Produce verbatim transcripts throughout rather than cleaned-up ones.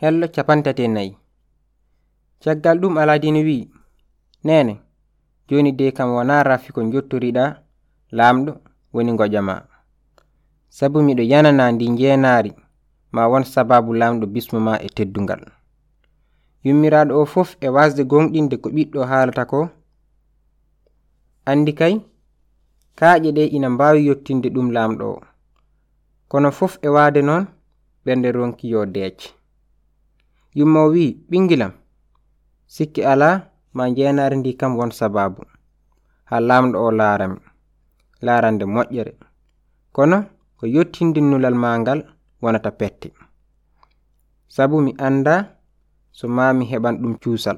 Hello capantate nayi. Caggal ɗum Aladina wi, nene joni de kam wona rafi ko jottoriɗa lamɗo woni gojama. Sabu miɗo yanana ndi njenari ma won sababu lamɗo bismo ma e teddungal. Yummiraɗo o fof e wasde gonɗinde ko ɓiɗɗo haalata ko. Andi kay kaaƴe ɗe ina mbawi yottinde ɗum lamɗo o. Kono fof e wade non ɓernde ronki yo deec. Yumma wi ɓingilam sikki ala ma njenari ndi kam won sababu ha lamɗo o laarami laarande moƴƴere kono ko yottinde nulal mangal wonata pette. Sabu mi anda so mami heɓan ɗum cuusal.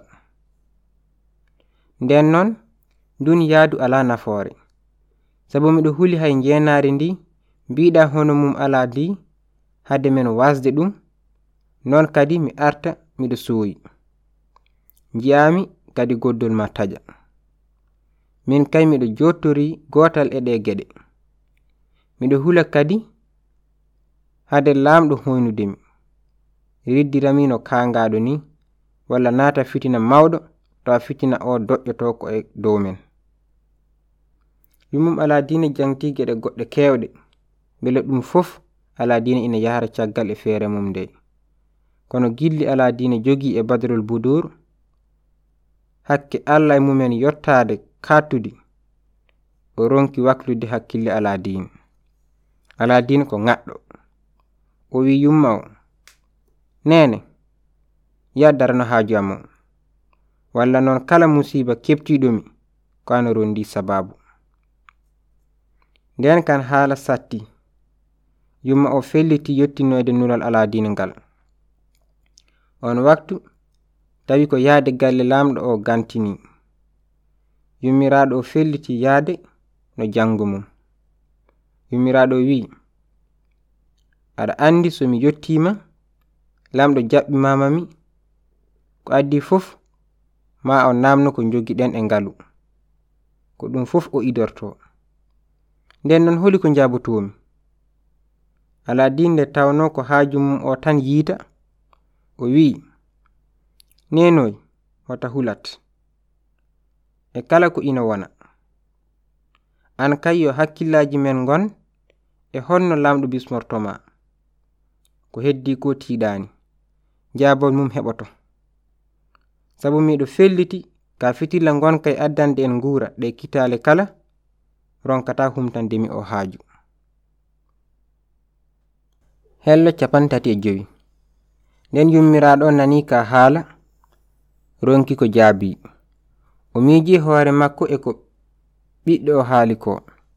Nden non ndun yaadu ala nafoore. Sabu miɗo huli hay njenari ndi mbiɗa hono mum ala di hade men wasde ɗum. Non kadi mi arta miɗo sooyi. Njiami kadi goddol ma taja. Min kay miɗo jottori gotal e ɗe geɗe. Miɗo hula kadi hade lamɗo hoynudemi. Riddirami no kangaɗo ni walla naata fitina mawɗo tawa fitina o doƴƴoto ko e dow men. Yummum Aladina jangti geɗe goɗɗe kewɗe bele ɗum fof Aladina ina yahara caggal e feere mum nde. Kono gilli Aladina jogi e Badrul Budur hakke Allah e mumen yottade katudi o ronki waklude hakkille Aladina. Aladina ko ngaɗɗo. O wi yumma o, nene yaddarano haaju amo walla non kala musiba keptiɗomi ko ano rondi sababu. Nden kan haala satti yumma o felliti yottinoyde nulal Aladina ngal. On waktu tawi ko yaade galle lamɗo o gantini. Yummiraɗo o felliti yaade no jango mum. Yummiraɗo wi, aɗa andi so mi yottima lamɗo jaɓɓi mamami ko addi fof ma o namno ko jogiɗen e ngalu ko ɗum fof o idorto. Nden non holi ko jabotomi. Aladina nde tawno ko haaju mum o tan yiita o wi, nenoy wata hulat e kala ko ina wona. An kay yo hakkillaji men gon e honno lamɗo bismortoma. Ko heddi ko tiiɗani jabol mum heɓoto. Sabu miɗo felliti ka fitilla gon kay addande en ngura ɗe kitale kala ronkata humtandemi o haaju. Hello capantati e jowi. Nden yummiraɗo nani ka haala ronki ko jaabi. O miiji hoore makko e ko ɓiɗɗo o haali ko.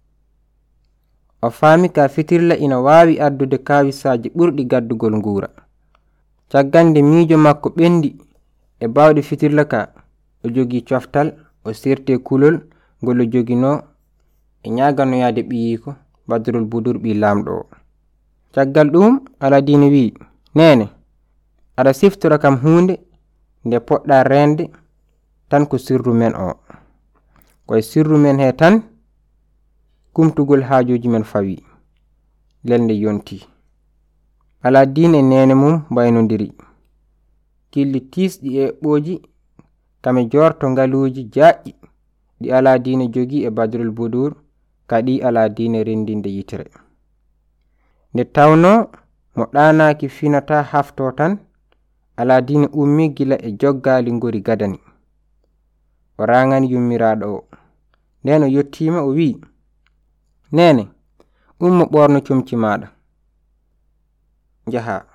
O faami ka fitirla ina waawi addude kawisaji ɓurɗi gaddugol ngura. Caggande miijo makko ɓendi e bawɗe fitirla ka o jogi coftal o sirte kulol ngol o jogino e ñaganoyade ɓiyiko Badrul Budur ɓi lamɗo o. Caggal ɗum Aladina wi, nene aɗa siftora kam hunde nde poɗɗa rende tan ko sirru men o. Koye sirru men he tan kumtugol haajuji men fawi. Lelde yonti. Aladina e nene mum baynodiri. Killi tisɗi e ɓoji kame jorto ngaluji jaƴƴi ɗi Aladina jogi e Badrul Budur kadi Aladina rendinde yitere. Nde tawno mo ɗanaki finata hafto tan Aladina ummi gila e joggali ngori gadani. O rangani yummiraɗo o. Nden o yottima o wi, nene ummo ɓorno comci maɗa jaha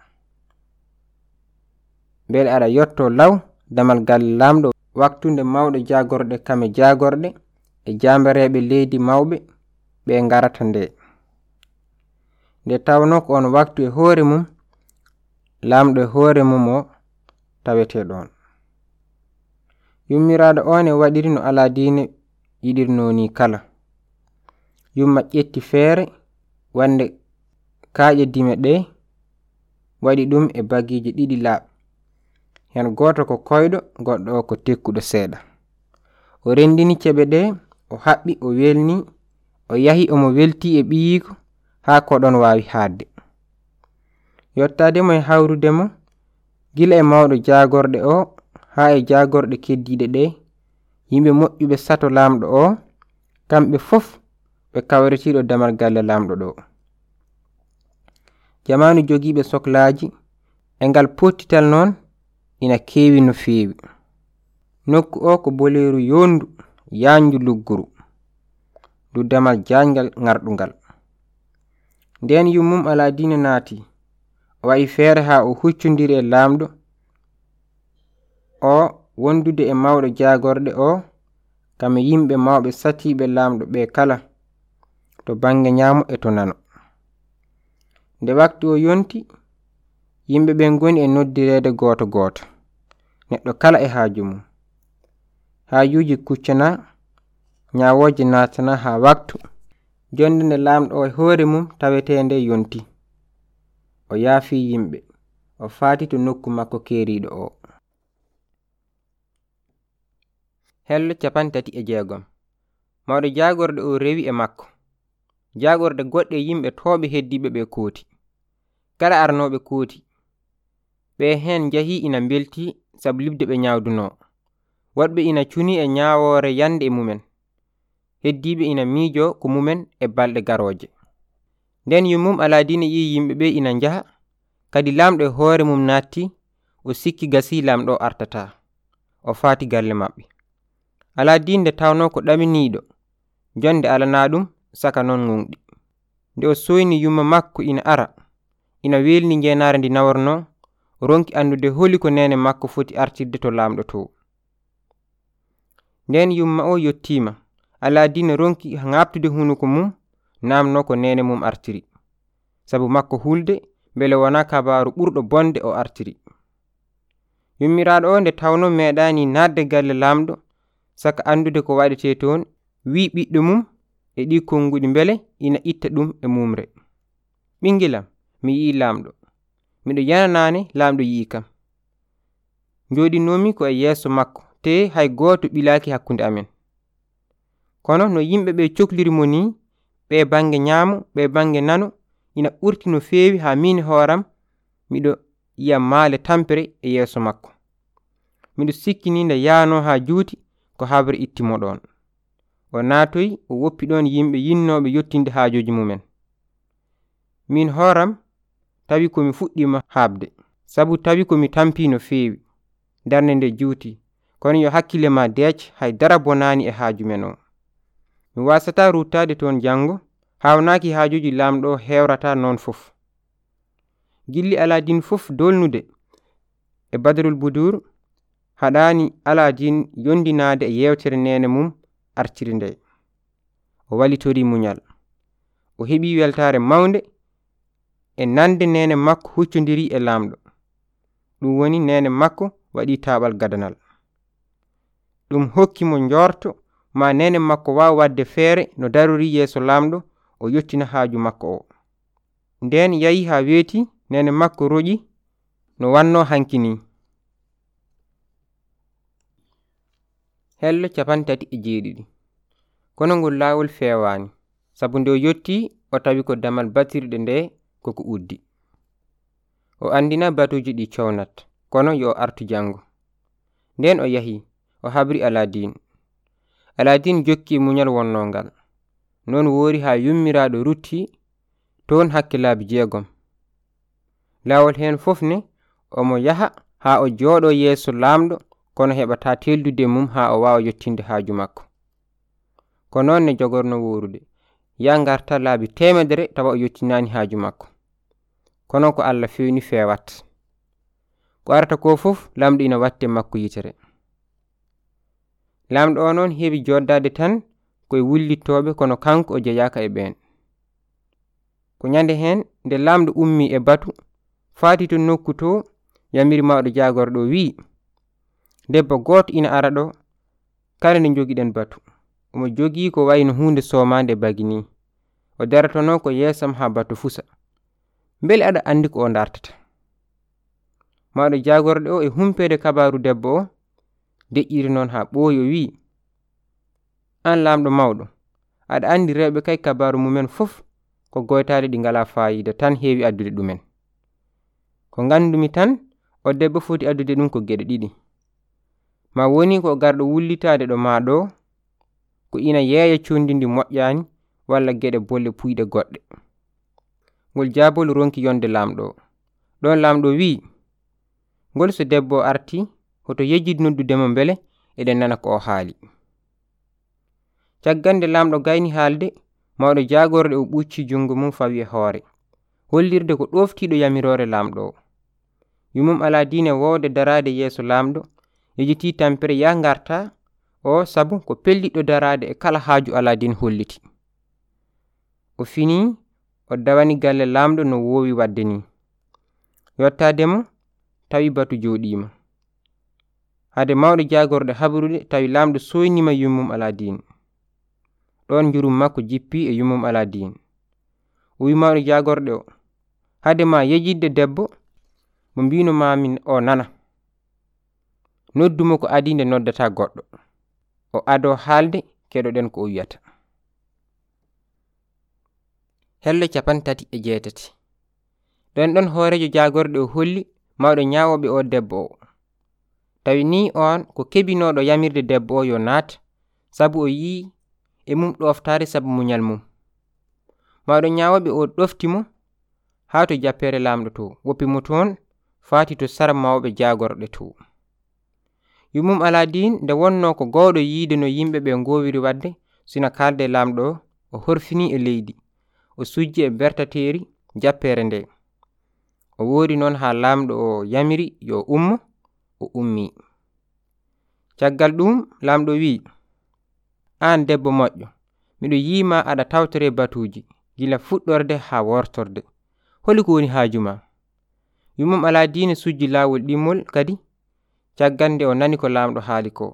bele aɗa yotto law damal galle lamɗo waktunde mawɗo jagorɗe kame jagorɗe e jambareɓe leydi mawɓe ɓe garata nde. Nde tawno ko on waktu e hoore mum lamɗo e hoore mum o tawete ɗon. Yummiraɗo on e waɗiri no Aladina yiɗirno ni kala. Yumma ƴetti feere wande kaaƴe dime ɗe waɗi ɗum e bagiji ɗiɗi laaɓ. Hen goto ko koyɗo goɗɗo o ko tekkuɗo seeɗa. O rendini ceɓe ɗe o haɓɓi o welni o yahi omo welti e ɓiyiko ha ko ɗon wawi haadde. Yottade mo e hawrude mo gila e mawɗo jagorɗe o haa e jagorɗe keddiɗe ɗe yimɓe moƴƴuɓe sato lamɗo o kamɓe fof ɓe kawritiɗo damal galle lamɗo ɗo. Jamanu jogiiɓe sohlaaji e ngal pottital noon ina keewi no feewi. Nokku o ko boleeru yondu yaanju lugguru du damal jaangal ngarɗungal. Nden yummum Aladina naati o wa'i feere haa o huccundiri e lamɗo o wondude e mawɗo jagorɗe o kam yimɓe mawɓe satiɓe lamɗo ɓe kala to bange nyamo e to nano. Nde waktu o yonti yimɓe ɓen goni e noddirede goto goto neɗɗo kala e haaju mum. Haajuji kuccana nyawoje natana ha waktu jonde nde lamɗo o e hoore mum tawetende yonti. O yaafi yimɓe o faati to nokku makko keeriɗo o. Hello capantati e jeegom. Mawɗo jagorɗe o rewi e makko. Jagorɗe goɗɗe yimɓe tooɓe heddiɓe ɓe kooti. Kala arnoɓe kooti ɓe hen jahi ina belti sabu libde ɓe nyawduno. Woɗɓe ina cuni e nyawore yande e mumen. Heddiɓe ina miijo ko mumen e balɗe garoje. Nden yummum Aladina yi yimɓe ɓe ina jaha kadi lamɗo e hoore mum natti o sikki gasi lamɗo artata o faati galle maɓɓe. Aladin nde tawno ko ɗaminiɗo jonde alana ɗum saka non ngunɗi. Nde o soyni yumma makko ina ara ina welni ngenare ndi nawarno ronki andude holi ko nene makko foti artirde to lamɗo to. Nden yumma o yottima Aladina ronki ngabtude hunuko mum namno ko nene mum artiri sabu makko hulde bele wona kabaru ɓurɗo bonde o artiri. Yummiraɗo o nde tawno meɗani nadde galle lamɗo saka andude ko waɗete toon wi ɓiɗɗo mum e ɗi konguɗi bele ina itta ɗum e mumre. Ɓingilam, mi yi lamɗo miɗo yananane lamɗo yi kam. Joɗinomi ko e yeeso makko te hay goto ɓilaki hakkunde amen. Kono no yimɓe ɓe cokliri mo ni ɓe bange nyamo ɓe bange nano ina ɓurti no feewi ha min horam miɗo yiya maale tampere e yeeso makko. Miɗo sikkini nde yaano ha juuti ko habre ittimo ɗon. O naatoyi o woppi ɗon yimɓe yinnoɓe yottinde haajoji mumen. Min horam tawi komi fuɗɗima haabde sabu tawi komi tampi no feewi darnde nde juuti kono yo hakkille ma deec hay dara bonani e haaju men o. Mi wasata ruttade toon jango hawnaki haajuji lamɗo hewrata non fof. Gilli Aladin fof dolnude e Badrul Budur haɗani Aladin yondinade e yewtere nene mum artiri nde. O walitori muñal. O heɓi weltare mawnde e nande nene makko huccondiri e lamɗo. Ɗum woni nene makko waɗi taɓal gadanal. Ɗum hokki mo njorto ma nene makko wawa wadde feere no darori yeeso lamɗo o yottina haaju makko o. Nden yayi ha weeti nene makko roƴi no wanno hankini. Hello capantati e jeeɗiɗi. Kono ngol laawol fewani sabu nde o yotti o tawi ko damal batirɗe nde koko uddi. O andina batuji ɗi cownat kono yo artu jango. Nden o yahi o habri Aladin. Aladin jokki muñal wonnongal. Non wori ha yummiraɗo rutti toon hakke laabi jeegom. Laawol hen fof ne omo yaha ha o jooɗo yeeso lamɗo kono heɓata teldude mum ha o wawa yottinde haaju makko. Ko noon ne jogorno worude ya ngarta laabi temedere tawa o yottinani haaju makko. Kono ko Allah fewni fewat. Ko arata ko fof lamɗo ina watte makko yitere. Lamɗo o noon heɓi joddade tan koye wullittoɓe kono kanko o jeyaka e ɓen. Ko nyande hen nde lamɗo ummi e batu faati to nokku to yamiri mawɗo jagorɗo wi debbo goto ina ara ɗo kala nde jogiɗen batu. Omo jogi ko wayno hunde somande bagini. O daratono ko yeesam ha batu fusa. Bele aɗa andi ko o dartata. Mawɗo jagorɗo o e humpede kabaru debbo o deƴƴiri noon ha ɓooyi o wi an lamɗo mawɗo aɗa andi rewɓe kay kabaru mumen fof ko goytade ɗi ngala fayida tan heewi addude ɗumen. Ko gandumi tan o debbo foti addude ɗum ko geɗe ɗiɗi. Ma woni ko garɗo wullitade ɗo ma ɗo ko ina yeeya condindi moƴƴani walla geɗe bolle puyɗe goɗɗe. Ngol jaabol ronki yonde lamɗo. Ɗon lamɗo wi, ngol so debbo arti hoto yejjid noddudemo mbele eɗen nana ko o haali. Caggande lamɗo gayni haalde, mawɗo jagorde o ɓucci jungo mum fawi e hoore, hollirde ko ɗoftiɗo yamirore lamɗo. Yumum ala diine wowde darade yeeso lamɗo, yejiti tampere ya garta o sabu ko pelliɗo darade e kala haaju ala diine holliti. O fini o dawani galle lamɗo no wowi wadde ni. Yottademo tawi batu joɗima. Hade mawɗo jagorde habrude tawi lamɗo soynima yummum ala diine. Ɗon jurum makko jippi e yummum ala diine. O wi mawɗo jagorde o, hade ma yejidde debbo mo mbino mamin o nana. Noddumo ko adinde noddata goɗɗo. O ado haalde keɗoɗen ko o wiyata. Hello capan tati e jeetati. Ɗon ɗon hoorejo jagorde o holli mawɗo ñawoɓe o debbo o. Tawi ni on ko kebinoɗo yamirde debbo o yo naat, sabu o yi e mum ɗoftare sabu muñal mum. Mawɗo ñawoɓe o ɗoftimo haa to jappere lamɗo to, woppi mo toon faati to sara mawɓe jagorɗe to. Yumum Aladin nde wonno ko gowɗo yiide no yimɓe ɓe ngowiri wadde sina kalde lamɗo o horfini e leydi, o sujji e bertateri jappere nde. O wori noon ha lamɗo o yamiri yo ummo, o ummi. Caggal ɗum lamɗo wi, an debbo moƴƴo, miɗo yima aɗa tawtore batuji gila fuɗɗorde ha wortorde, holi ko woni haajuma. Yumum Aladin sujji lawol ɗimmol kadi caggal nde o nani ko lamɗo haali ko.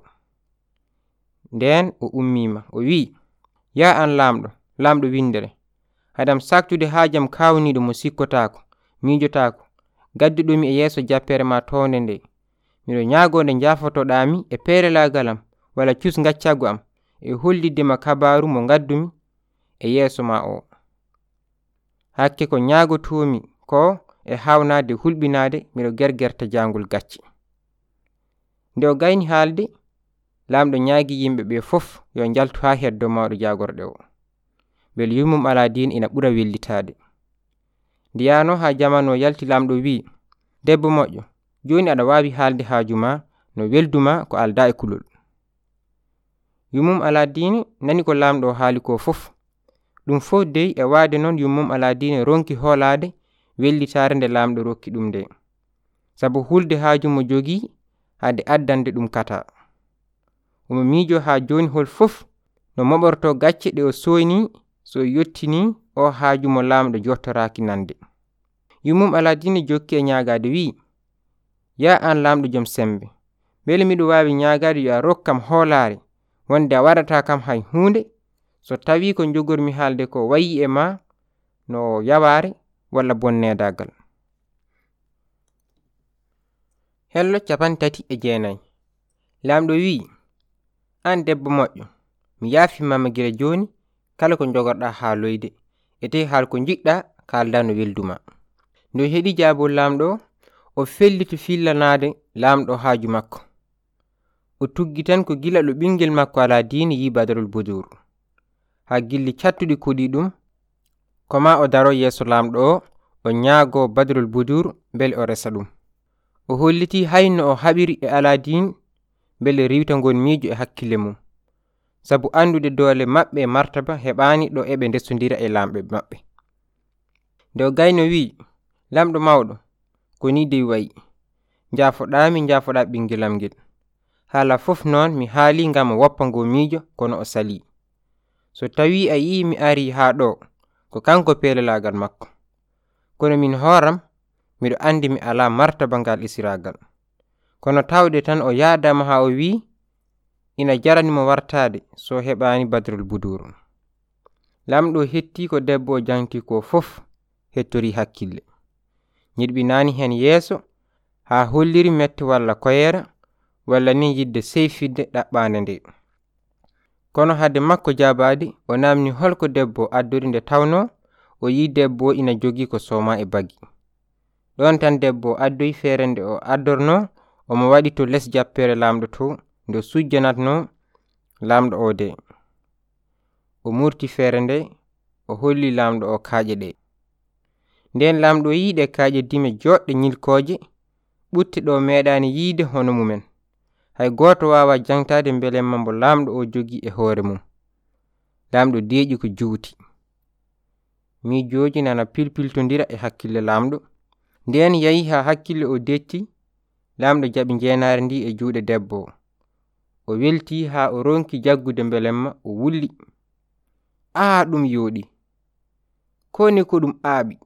Nden o ummima o wi, ya an lamɗo, lamɗo windere, hadam saktude haajam kawniɗo mo sikkotako, mijotako, gadduɗomi e yeeso jappere ma tonde nde. Miɗo ñaago nde jafotoɗami e perelagalam wala cus gaccago am e hollidema kabaru mo gaddumi e yeeso ma o. Hakke ko ñaagotomi ko e hawnade hulɓinade miɗo gergerta jangol gacce. Nde o gayni haalde, lamɗo ñaagi yimɓe ɓe fof yo jaltu ha heddo mawɗo jagorɗe o. Bel yumum Aladin ina ɓura wellitade. Ndiyano ha jamano yalti lamɗo wi, debbo moƴƴo, joni aɗa wawi haalde haajuma no welduma ko alda e kulol. Yumum Aladin nani ko lamɗo haali ko fof. Ɗum fof dey e waade non yumum Aladin ronki hoolade wellitare nde lamɗo rokki ɗum nde, sabu hulde haaju mo jogi hade addande ɗum kata. Omo miijo ha joni hol fof no moɓorto gacce ɗe o soyni so yottini o haaju mo lamɗo jottoraki nande. Yumum Aladin jokki e ñaagade wi, ya an lamɗo joom sembe, bele miɗo wawi ñaagade yo a rokkam hoolare wonde a waɗata kam hay hunde so tawi ko jogormi haalde ko wayi e ma no yaware walla bonnedagal. Hello capan tati e jeenayi. Lamɗo wi, an debbo moƴƴo, mi yaafimama gila joni kala ko jogorɗa haaloyde e te haal ko jiɗɗa kalda no welduma. Ndo heɗi jaabol lamɗo o felliti fillanade lamɗo haaju makko. O tuggi tan ko gila ɗo ɓingel makko Aladin yi Badrul Budur, ha gilli cattuɗi koɗi ɗum koma o daro yeeso lamɗo o o ñaago Badrul Budur bel o resa ɗum. O holliti hayno o haɓiri e Aladin bele riwta ngon miijo e hakkille mum, sabu andude doole maɓɓe e martaba heɓani ɗo eɓe ndesodira e lamɓe maɓɓe. Nde o gayno wi, lamɗo mawɗo, ko ni dey wayi, jafoɗami jafoɗa ɓingelam ngel. Haala fof noon mi haali ngam o woppa ngo miijo kono o sali. So tawi a yi mi ari ha ɗo ko kanko pelelagal makko, kono min horam miɗo andi mi ala martaba ngal isiragal. Kono tawde tan o yaadama ha o wi ina jaranimo wartade so heɓani Badrul Budur. Lamɗo hetti ko debbo o janti ko fof hettori hakkille. Nyiɗɓinani hen yeeso ha holliri metti walla koyera walla ni yidde seyfidde ɗaɓɓande nde. Kono hade makko jabade o namni holko debbo addori nde tawno o yi debbo ina jogi ko soma e bagi. ɗon tan debbo addoyi feere nde o addorno omo waɗi to les jappere lamɗo to nde sujjanatno lamɗo o de o murti feere nde o holli lamɗo o kaaƴe ɗe nden lamɗo yiide kaaƴe dime joɗɗe ñilkoje ɓutte ɗo meeɗani yiide hono mumen hay goto wawa jangtade belemma mbo lamɗo o jogi e hoore mum lamɗo deeƴi ko juuti miijoji nana pilpiltodira e hakkille lamɗo nden yahi ha hakkille o detti lamɗo jaɓi jeenare ndi e juuɗe debbo o welti ha o ronki jaggude belemma o wulli aa ɗum yooɗi ko ni ko ɗum aaɓi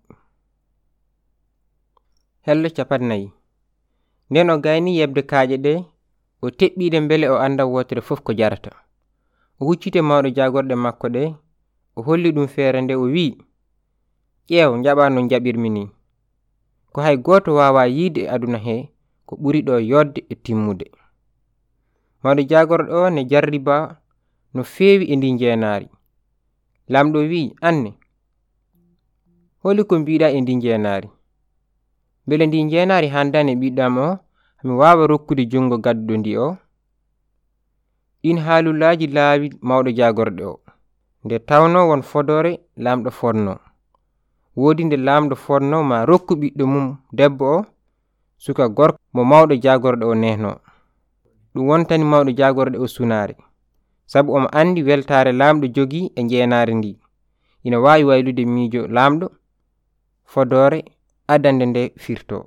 hello capannayyi nden o gayni yebde kaaƴe ɗe o teɓɓide bele o anda wotere fof ko jarata o huccite mawɗo jagorɗe makko ɗe o holli ɗum feere nde o wi ƴeew jaɓa no jaɓirmi ni ko hay goto wawa yiide e aduna he ko ɓuri ɗo yodde e timmude mawɗo jagorɗo o ne jarriba no feewi e ndi jeenaari lamɗo wi anne holi ko mbiɗa e ndi jeenaari bele ndi jeenaari handane ɓiɗɗam o mi wawa rokkude jungo gadduɗo ndi o ɗin haalullaji laawi mawɗo jagorɗe o nde tawno won fodore lamɗo fonno woodi nde lamɗo fonno ma rokku ɓiɗɗo mum debbo o suka gorko mo mawɗo jagorɗe o nehno ɗum wontani mawɗo jagorɗe o sunare sabu omo andi weltare lamɗo jogi e jeenaare ndi ina wawi waylude miijo lamɗo fodore adande nde firto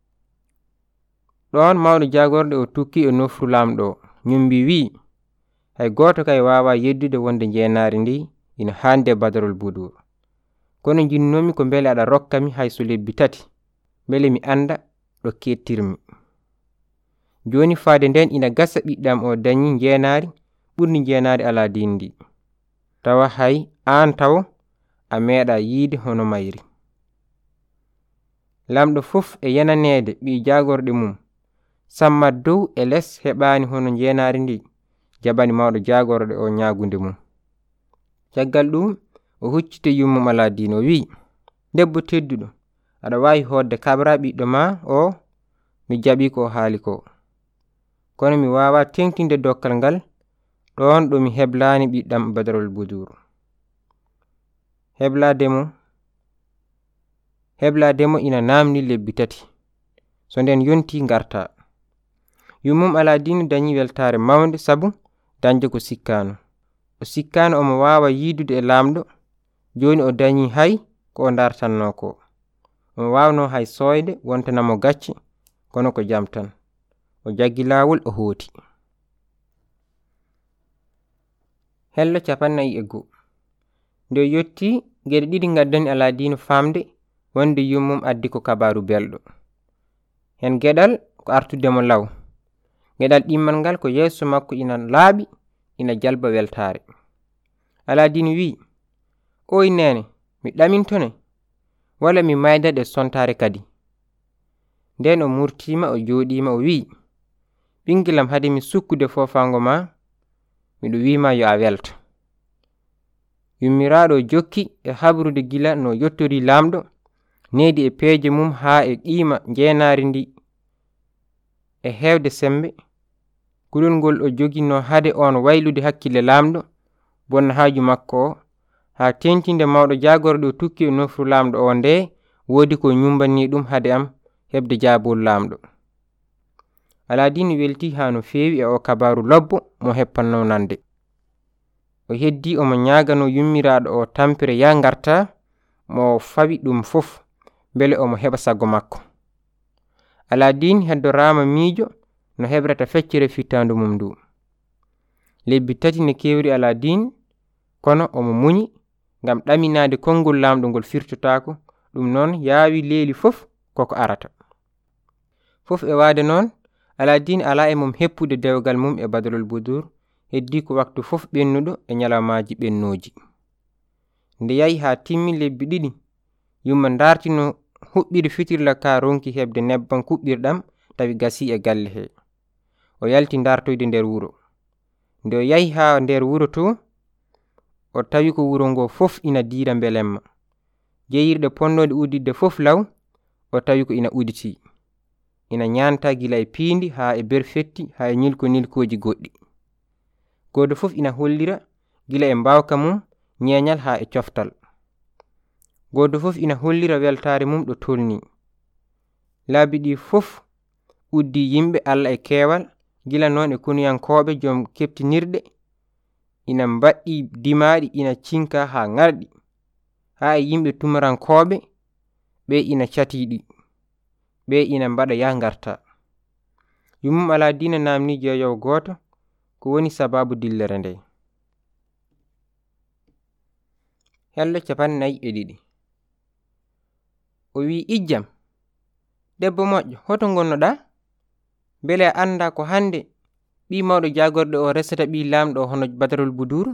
ɗon mawɗo jagorɗe o tukki e nofru lamɗo nyumbi wi hay goto kay wawa yeddude wonde jeenaare ndi ina hande Badarul Budur kono jinnomi ko bele aɗa rokkami hay so lebbi tati bele mi anda ɗo kettirmi joni faade nden ina gasa ɓiɗɗam o dañi jeenaari ɓurni jeenaari Aladin ndi tawa hay an taw a meeɗa yiide hono mayri lamɗo fof e yananede ɓi jagorɗe mum samma dow e les heɓani hono jeenaari ndi jaɓani mawɗo jagorɗe o ñaagunde mum caggal ɗum o huccite yummum Aladin o wi debbo tedduɗo aɗa wawi hodde kabra ɓiɗɗo ma o mi jaɓi ko haali ko kono mi wawa tengtinde dokkal ngal ɗon ɗo mi heblani ɓiɗɗam Badarul Budur heblademo heblademo ina namni lebbi tati so nden yonti garta yummum Aladin dañi weltare mawnde sabu dañde ko sikkano o sikkano omo wawa yiidude e lamɗo joni o dañi hay ko o dartanno ko omo wawno hay soyde wontanamo gacce kono ko jam tan o jaggi lawol o hooti hello capannayyi e go nde yotti geɗe ɗiɗi gaddani Aladin famde wonde yummum addi ko kabaru belɗo hen geɗal ko artudemo law geɗal ɗimmal ngal ko yeeso makko ina laaɓi ina jalba weltare Aladin wi oy nene mi ɗamintone wala mi maydade sontare kadi nden o murtima o joɗima o wi ɓingilam hade mi sukkude fofango ma miɗo wima yo a welta yummiraɗo jokki e habrude gila no yottori lamɗo nedi e peeje mum ha e qima jeenaari ndi e hewde sembe kulol ngol o jogino hade on waylude hakkille lamɗo bonna haaju makko o ha tentinde mawɗo jagorɗo tukki e nofru lamɗo o nde woodi ko nyumbani ɗum hade am hebde jaabol lamɗo Aladin welti ha no feewi e o kabaru lobbo mo heppanno nande o heddi omo ñaagano yummiraɗo o tampere ya garta mo fawi ɗum fof bele omo heɓa sago makko Aladin heddorama miijo no hebrata feccere fittandu mum ndu lebbi tati ne kewri Aladin kono omo muñi ngam ɗaminade konngol lamɗo ngol firtotako ɗum noon yaawi leeli fof koko arata fof e waade noon Aladin ala e mum heppude dewgal mum e Badarul Budur heddi ko waktu fof ɓennuɗo e ñalawmaji ɓennoji nde yahi ha timmi lebbi ɗiɗi yumma dartino huɓɓiri fitirla ka ronki hebde nebban kuɓɓirɗam tawi gasi e galle he o yalti dartoyde nder wuro nde o yahi ha nder wuro to o tawi ko wuro ngo fof ina diira belemma jeyirɗe ponnode uddidde fof law o tawi ko ina uditi ina nyanta gila e piindi ha e berfetti ha e nilko nilkoji goɗɗi goto fof ina hollira gila e mbawka mum nyenyal ha e coftal goto fof ina hollira weltare mum ɗo tolni laabi ɗi fof uddi yimɓe Allah e keewal gila noon e kunuyankoɓe joom keptinirɗe ina mbaɗɗi dimaɗi ina cinka ha ngarɗi ha e yimɓe tumarankoɓe ɓe ina catiɗi ɓe ina mbaɗa ya ngarta yummum ala dina namni jeeyowo goto ko woni sababu dillere nde hello capannayi e ɗiɗi o wi ijjam debbo moƴƴo hoto gonnoɗa bele a anda ko hande ɓi mawɗo jagorɗo o resata ɓi lamɗo hono Badarul Budur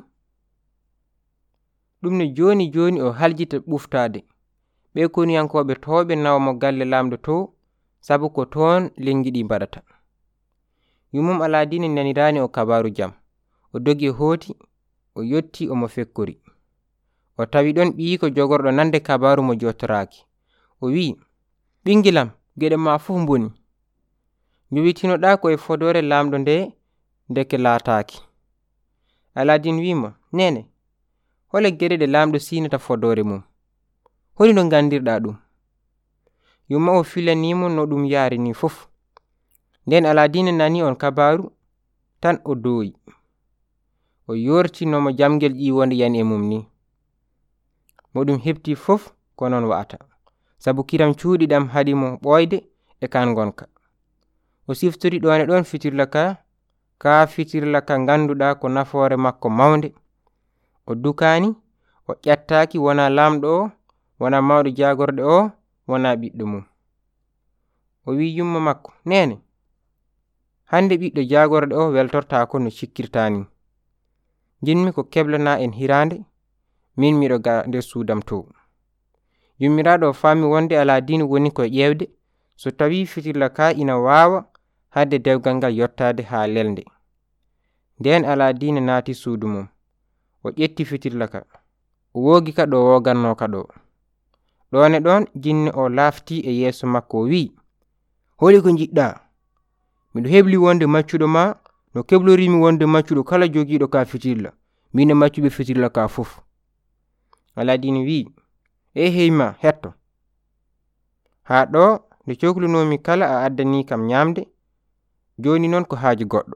ɗum ne joni joni o haljita ɓuftade ɓe koniyankoɓe toɓe nawmo galle lamɗo to sabu ko toon lengi ɗi mbaɗata yummum aladini nanirani o kabaru jam o dogi hooti o yotti omo fekkori o tawi ɗon ɓi ko jogorɗo nande kabaru mo jotoraki o wi ɓingilam geɗe ma fof mboni jowitinoɗa koye fodore lamɗo nde ndeke laataki Aladin wimo nene hole geɗe ɗe lamɗo sinata fodore mum holi no gandirɗa ɗum yumma o filanimo no ɗum yaari ni fof nden Aladin nani on kabaru tan o doyi o yorti nomo jamgel ƴiwonde yani e mum ni mo ɗum hefti fof ko non wa'ata sabu kiram cuuɗi ɗam haɗi mo ɓoyde e kan gonka o siftori ɗone ɗon fitirla ka ka fitirla ka ganduɗa ko nafoore makko mawnde o dukani o ƴattaki wona lamɗo o wona mawɗo jagorɗe o wona ɓiɗɗo mum o wi yumma makko nene hande ɓiɗɗo jagorɗe o weltortako no cikkirtani jinmi ko keblana en hirande min miɗo ga nder suudam to yummiraɗo o fami wonde Aladin woni ko ƴewde so tawi fitirla ka ina wawa hadde dewgal ngal yottade ha lelde nden Aladin naati suudu mum o ƴetti fitirla ka o wogi ka ɗo woganno ka ɗo ɗone ɗon jinni o lafti e yeeso makko o wi holi ko jiɗɗa miɗo hebli wonde maccuɗo ma no keblorimi wonde maccuɗo kala jogiɗo ka fitirla mine maccuɓe fitirla ka fof Aladin wi e heyma hetto ha ɗo nde cohlunomi kala a addani kam nyamde joni noon ko haaji goɗɗo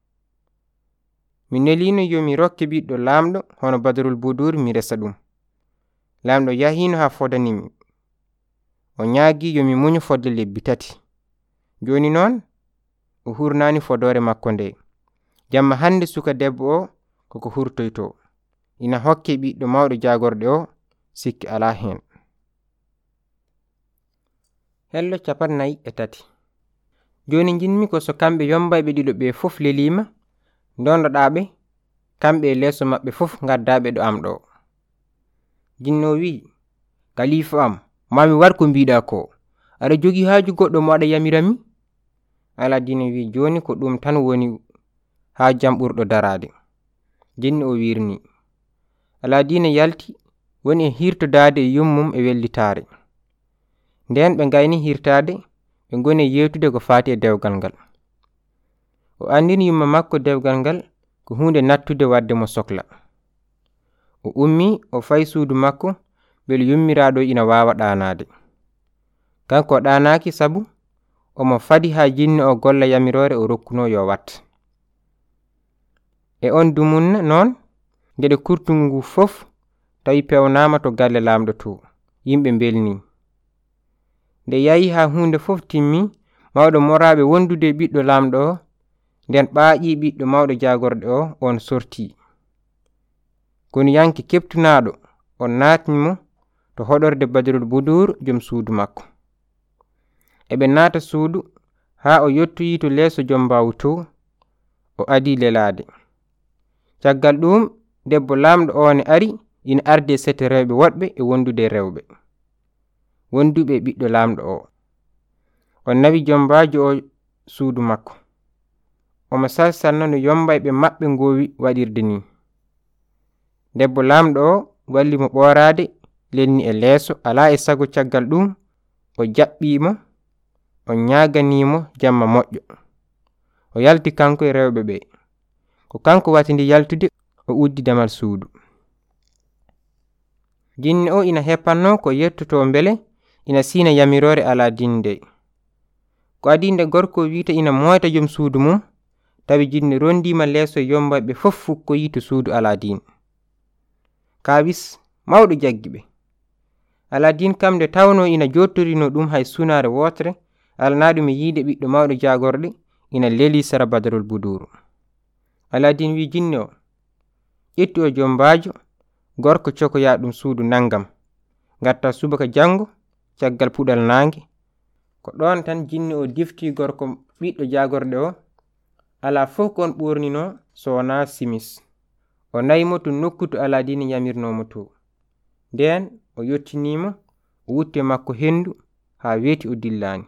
mi nelino yomi rokke ɓiɗɗo lamɗo hono Badarul Budur mi resa ɗum lamɗo yahino ha fodanimi o ñaagi yomi muñu fodde lebbi tati joni noon o hurnani fodore makko nde jamma hande suka debbo o koko hurtoyto ina hokke ɓiɗɗo mawɗo jagorɗe o sikki ala hen hello capannayi e tati joni jinmi ko so kamɓe yombayɓe ɗiɗo ɓe fof lelima dondoɗaɓe kamɓe e leeso maɓɓe fof gaddaɓe ɗo am ɗo jinno wi kalifa am mami war ko mbiɗa ko aɗa jogi haaju goɗɗo mo aɗa yamirami Aladin wi joni ko ɗum tan woni ha jam ɓurɗo darade jinni o wirni Aladin yalti woni e hirtodade e yummum e wellitare nden ɓe gayni hirtade ɓe goni yewtude ko fati e dewgal ngal o andini yumma makko dewgal ngal ko hunde nattude wadde mo sohla o ummi o fayi suudu makko bele yummiraɗo ina wawa ɗanade kanko ɗanaki sabu omo fadi ha jinni o golla yamirore o rokkuno yo wat e on dumunna noon gede kurtungu ngu fof tawi pewnama to galle lamɗo to yimɓe belni nde yayi ha hunde fof timmi mawɗo moraɓe wondude ɓiɗɗo lamɗo o nden ɓaaƴi ɓiɗɗo mawɗo jagorɗe o on sorti kono yanki keptunaɗo on natnimo to hoɗorde Badarul Budur joom suudu makko eɓe naata suudu ha o yottoyi to leeso joom mbawu to o adi lelade caggal ɗum debbo lamɗo one ari ina arde sete rewɓe woɗɓe e wondude rewɓe wonduɓe ɓiɗɗo lamɗo o o nawi jombajo o suudu makko omo salsalno no yombayɓe maɓɓe ngowi waɗirde ni debbo lamɗo o walli mo ɓorade lenni e leeso ala e sago caggal ɗum o jaɓɓimo o ñaaganimo jamma moƴƴo. O yalti kanko e rewɓe ɓe. Ko kanko watindi yaltude o uddi damal suudu. Jinne o ina heppanno ko yettoto mbele ina siina yamirore Aladin nde. Ko adi nde gorko wiita ina moyta jom suudu mum, tawi jinne rondima leeso yombaɓe fof fukkoyi to suudu Aladin. Kawis mawɗo jaggi ɓe. Aladin kam nde tawno ina jottorino ɗum hay sunare wotere, alanaɗum e yiide ɓiɗɗo mawɗo jagorɗe ina leli sara Badrul Buduru. Aladin wi jinne o, ƴettu o jombajo, gorko cokoya ɗum suudu nangam, gatta subaka jango caggal puɗal nange. Ko ɗon tan jinne o difti gorko ɓiɗɗo jagorɗe o, ala fof kon ɓurnino so wona simis. O nayimo to nokku to Aladin yamirnomo to. Nden o yottinimo o wutte makko hendu ha weeti o dillani.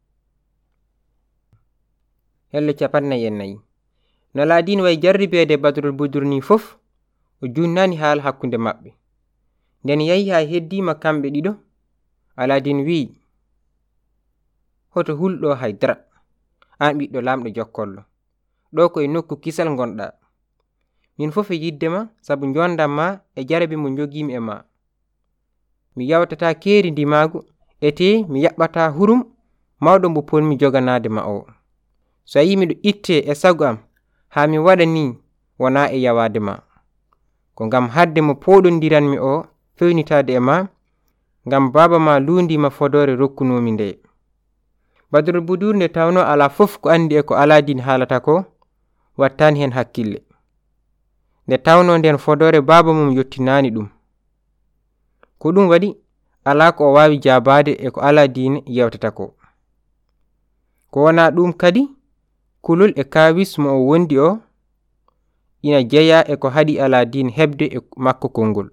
Hello capannay e nayi. No Aladin way jarribede Badrul Budur ni fof, o junnani haala hakkunde maɓɓe. Nden yahi ha heddima kamɓe ɗiɗo, Aladin wi, hoto hulɗo haydara, an ɓiɗɗo lamɗo jokkollo, ɗo ko e nokku kisal gonɗa. Min fof e yiddema sabu jondam ma e jarabi mo jogimi e ma. Mi yawtata keeri ndimagu, ete mi yaɓɓata hurum mawɗo mbo ponmi joganade ma o. So yi miɗo itte e sagu am ha mi waɗa ni wona e yawade ma, ko ngam hadde mo poɗondiranmi o fewnitade e ma, ngam baba ma lundima fodore rokkunomi nde. Badrul Budur nde tawno ala fof ko andi e ko Aladin haalata ko, wattani hen hakkille. Nde tawno nden fodore baba mum yottinani ɗum. Ko ɗum waɗi ala ko o wawi jabade e ko Aladin yewtata ko. Ko wona ɗum kadi, kulol e kawis mo o wondi o ina jeya e ko haɗi Aladin hebde e makko kongol.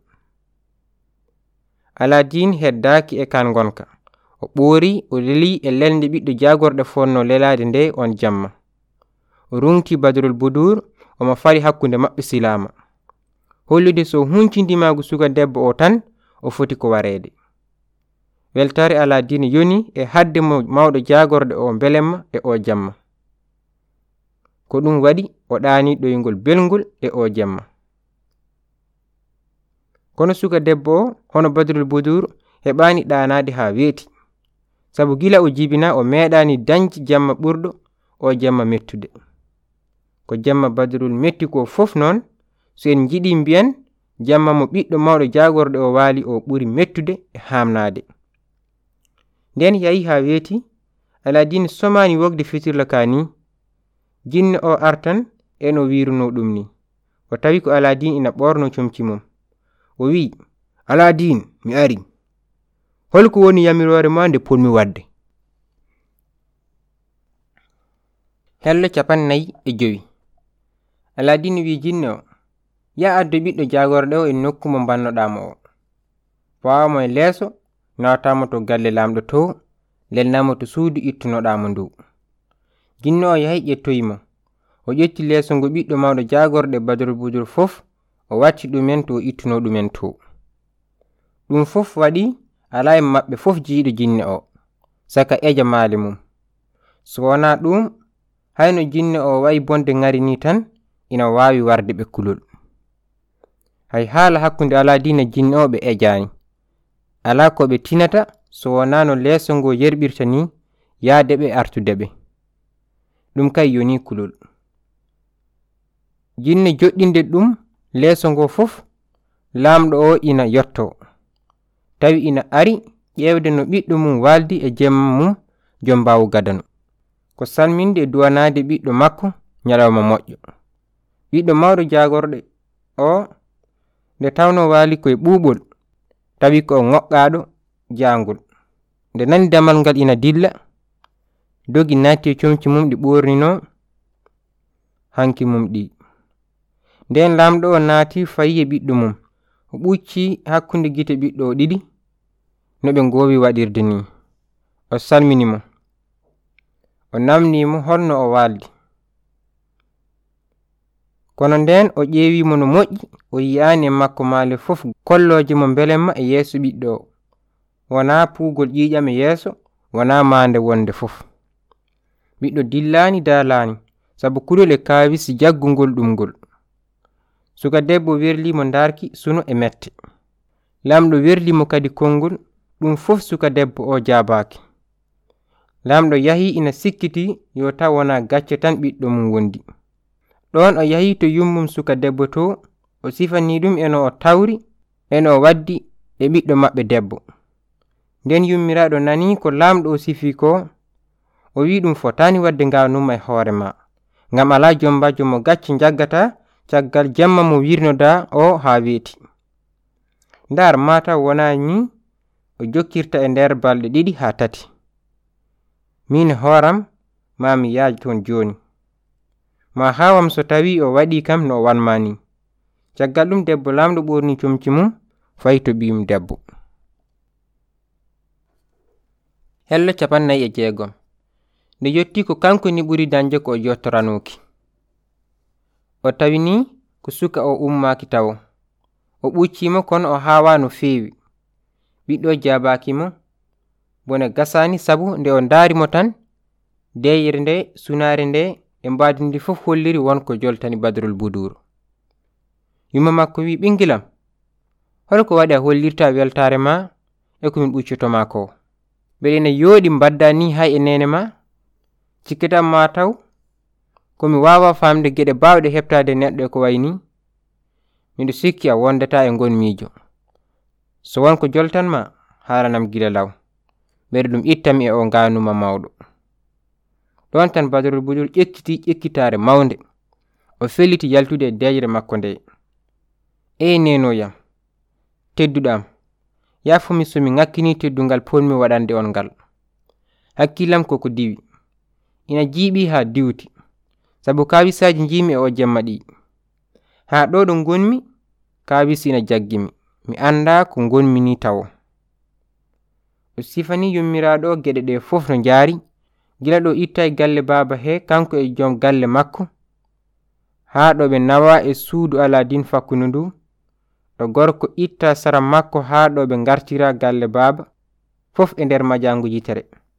Aladin heddaki e kan gonka. O ɓoori o leli e lelde ɓiɗɗo jagorɗe fonno lelade nde on jamma. O runti Badrul Budur omo fari hakkunde maɓɓe silama. Hollude so huncindimagu suga debbo o tan o foti ko warede. Weltare Aladin yoni e hadde mo mawɗo jagorɗe o belemma e o jamma. Ko ɗum waɗi o ɗaani ɗoyngol belngol e o jamma. Kono suga debbo o hono Badrul Budur heɓani ɗanade ha weeti, sabu gila o jibina o meɗani dañci jamma ɓurɗo o jamma mettude. Ko jamma Badrul metti ko fof noon, so en jiɗi mbiyen jamma mo ɓiɗɗo mawɗo jagorɗe o waali o ɓuri mettude e hamnade. Nden yahi ha weeti, Aladin somani wogde fitirla ka ni, jinne o artan en o wiruno ɗum ni. O tawi ko Aladin ina ɓorno comci mum. O wi, Aladin, mi ari. Holko woni yamirore ma nde ponmi wadde? Hello capannay e jowi. Aladin wi jinne o, ya addo ɓiɗɗo jagorɗe o e nokku mo bannoɗamo o. Pawamo e leeso, nawtamo to galle lamɗo to, lelnamo to suudu ittunoɗamo ndu. Jinne o yahi ƴettoyimo. O ƴetti leeso ngo ɓiɗɗo mawɗo jagorɗe Badrul Budur fof, o watti ɗumen to ittuno ɗumen to. Ɗum fof waɗi ala e maɓɓe fof jiiɗo jinne o, saka eja maali mum. So wona ɗum, hayno jinne o wayi bonde ngari ni tan, ina wawi warde ɓe kulol. Hay haala hakkunde Aladin e jinne o ɓe ejani. Ala ko ɓe tinata so wona no leeso ngo yerɓirta ni, yaade ɓe artude ɓe. Ɗum kay yoni kulol. Jinne joɗɗinde ɗum leeso ngo fof, lamɗo o ina yotto, tawi ina ari ƴewde no ɓiɗɗo mum waldi e jemma mum jombawu gadano. Ko salminde e duwanade ɓiɗɗo makko ñalawma moƴƴo. Ɓiɗɗo mawɗo jagorɗe o nde tawno wali koye ɓuuɓol, tawi ko ŋoqqaɗo jangol. Nde nani damal ngal ina dilla, dogi natti e comci mum ɗi ɓornino hanki mum ɗi. Nden lamɗo o naati fayi e ɓiɗɗo mum, o ɓucci hakkunde gite ɓiɗɗo o ɗiɗi, no ɓe ngowi waɗirde ni. O salminimo, o namnimo holno o waldi. Kono nden o ƴeewimo no moƴƴi, o yiyani e makko maale fof kolloje mo belemma e yeeso ɓiɗɗo o. wona puugol ƴiƴam e yeeso, wona maande wonde fof. Ɓiɗɗo dillani daalani sabu kulol e kaawisi jaggungol ɗum ngol. Suka debbo werlimo darki suno e mette. Lamɗo werlimo kadi konngol, ɗum fof suka debbo o jaabaaki. Lamɗo yahi ina sikkiti yo taw wona gacce tan ɓiɗɗo mum wondi. Ɗon o yahi to yummum suka debbo to, o sifani ɗum eno o tawri eno o waddi e ɓiɗɗo maɓɓe debbo. Nden yummiraɗo nani ko lamɗo o sifi ko, o wi ɗum fotani wadde nganuma e hoore ma, ngam ala jombajo mo gacce jaggata caggal jamma mo wirnoda o ha weeti. Ndar mata wona ni o jokkirta e nder balɗe ɗiɗi ha tati. Min horam ma mi yaaji ton joni, ma hawam so tawi o waɗi kam no o wanmani. Caggal ɗum debbo lamɗo ɓorni comci mum fayi to ɓiyum debbo. Hello capannay e jeegom. Nde yotti ko kanko ni ɓuri dañde ko o jottoranoki. O tawi ni ko suka o ummaki tawo. O ɓuccimo kono o hawa no feewi. Ɓiɗɗo jabakimo bone gasani sabu nde o darimo tan deyre nde sunare nde e mbadi ndi fof holliri wonko joltani Badrul Budur. Yumma makko wi ɓingilam, holko waɗi a hollirta weltare ma e ko min ɓuccotoma ko. Beɗe ne yooɗi mbadda ni hay e nene ma, cikkitam ma taw komi wawa famde geɗe bawɗe heɓtade neɗɗo e ko wayni. Miɗo sikki a wondata e gonmijo. So wonko joltanma halanam gila law, ɓeɗe ɗum ittami e o nganuma mawɗo. Ɗon tan Badrul Budur ƴekkiti ƴekkitare mawnde, o felliti yaltude e deyre makko nde. E nenoyam, tedduɗam, yafumi somi ŋakkini teddungal ponmi waɗande on ngal. Hakkillam koko diwi, ina jiiɓi ha diwti, sabu kawisaji jimi e o jemma ɗi. Ha ɗo ɗo gonmi, kawisi ina jaggimi, mi anda ko gonmi ni tawo. O sifani yummiraɗo geɗe ɗe fof no jaari, gila ɗo itta e galle baba he kanko e joom galle makko, ha ɗo ɓe nawa e suudu Aladin fakkuno ndu, ɗo gorko itta sara makko ha ɗo ɓe gartira galle baba fof e nder majangu yitere.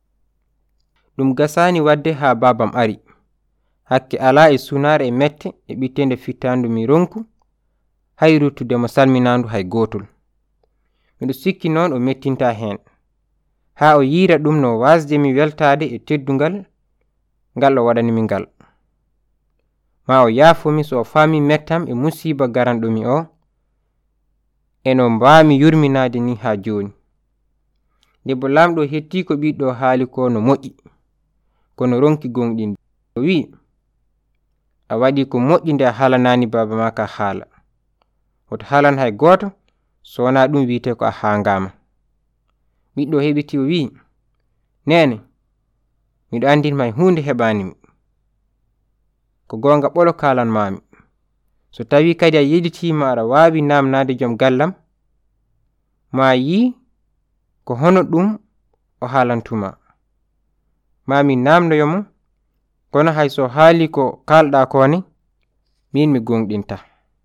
Ɗum gasani wadde ha babam ari, hakke ala e sunare e mette e ɓittende fittandu mi ronku, hay ruttude mo salminandu hay gotol. Miɗo sikki noon o mettinta hen, ha o yira ɗum no wasde mi weltade e teddungal ngal o waɗanimi ngal. Ma o yaafomi so o fami mettam e musiba garanɗomi o, eno mbami yurminade ni ha joni. Debbo lamɗo hetti ko ɓiɗɗo haali ko no moƴƴi, kono ronki gonɗinde. O wi, a waɗi ko moƴƴi nde a halanani baba ma ka haala. Woto haalan hay goto, so wona ɗum wite ko a hangama. Ɓiɗɗo heɓiti o wi, nene, miɗo andinma e hunde heɓanimi. Ko gonga ɓolo kalan mami. So tawi kadi a yeditima aɗa wawi namnade joom gallam, ma yi ko hono ɗum o haalantuma. Mami namnoyomo, kono hay so haali ko kalɗa kone, min mi gonɗinta.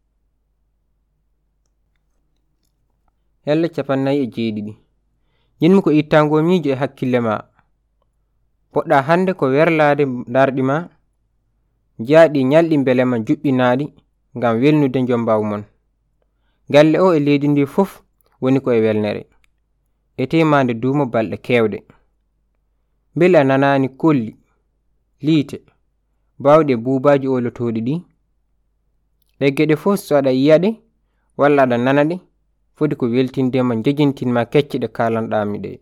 Hello capannay e jeeɗiɗi. Yinmi ko ittango miijo e hakkille ma. Poɗɗa hande ko werlade darɗi ma, jaaɗi nyalɗi belema juɓɓinaɗi ngam welnude jombawu mon. Galle o e leydi ndi fof woni ko e welnere, e temande duumo balɗe kewɗe. Bele a nanani kolli, liite, bawɗe buubaji olotoɗi ɗi. Ɗe geɗe fof so aɗa yiyaɗe, walla aɗa nanaɗe, foti ko weltindema jejintinma kecce ɗe kalanɗami ɗe.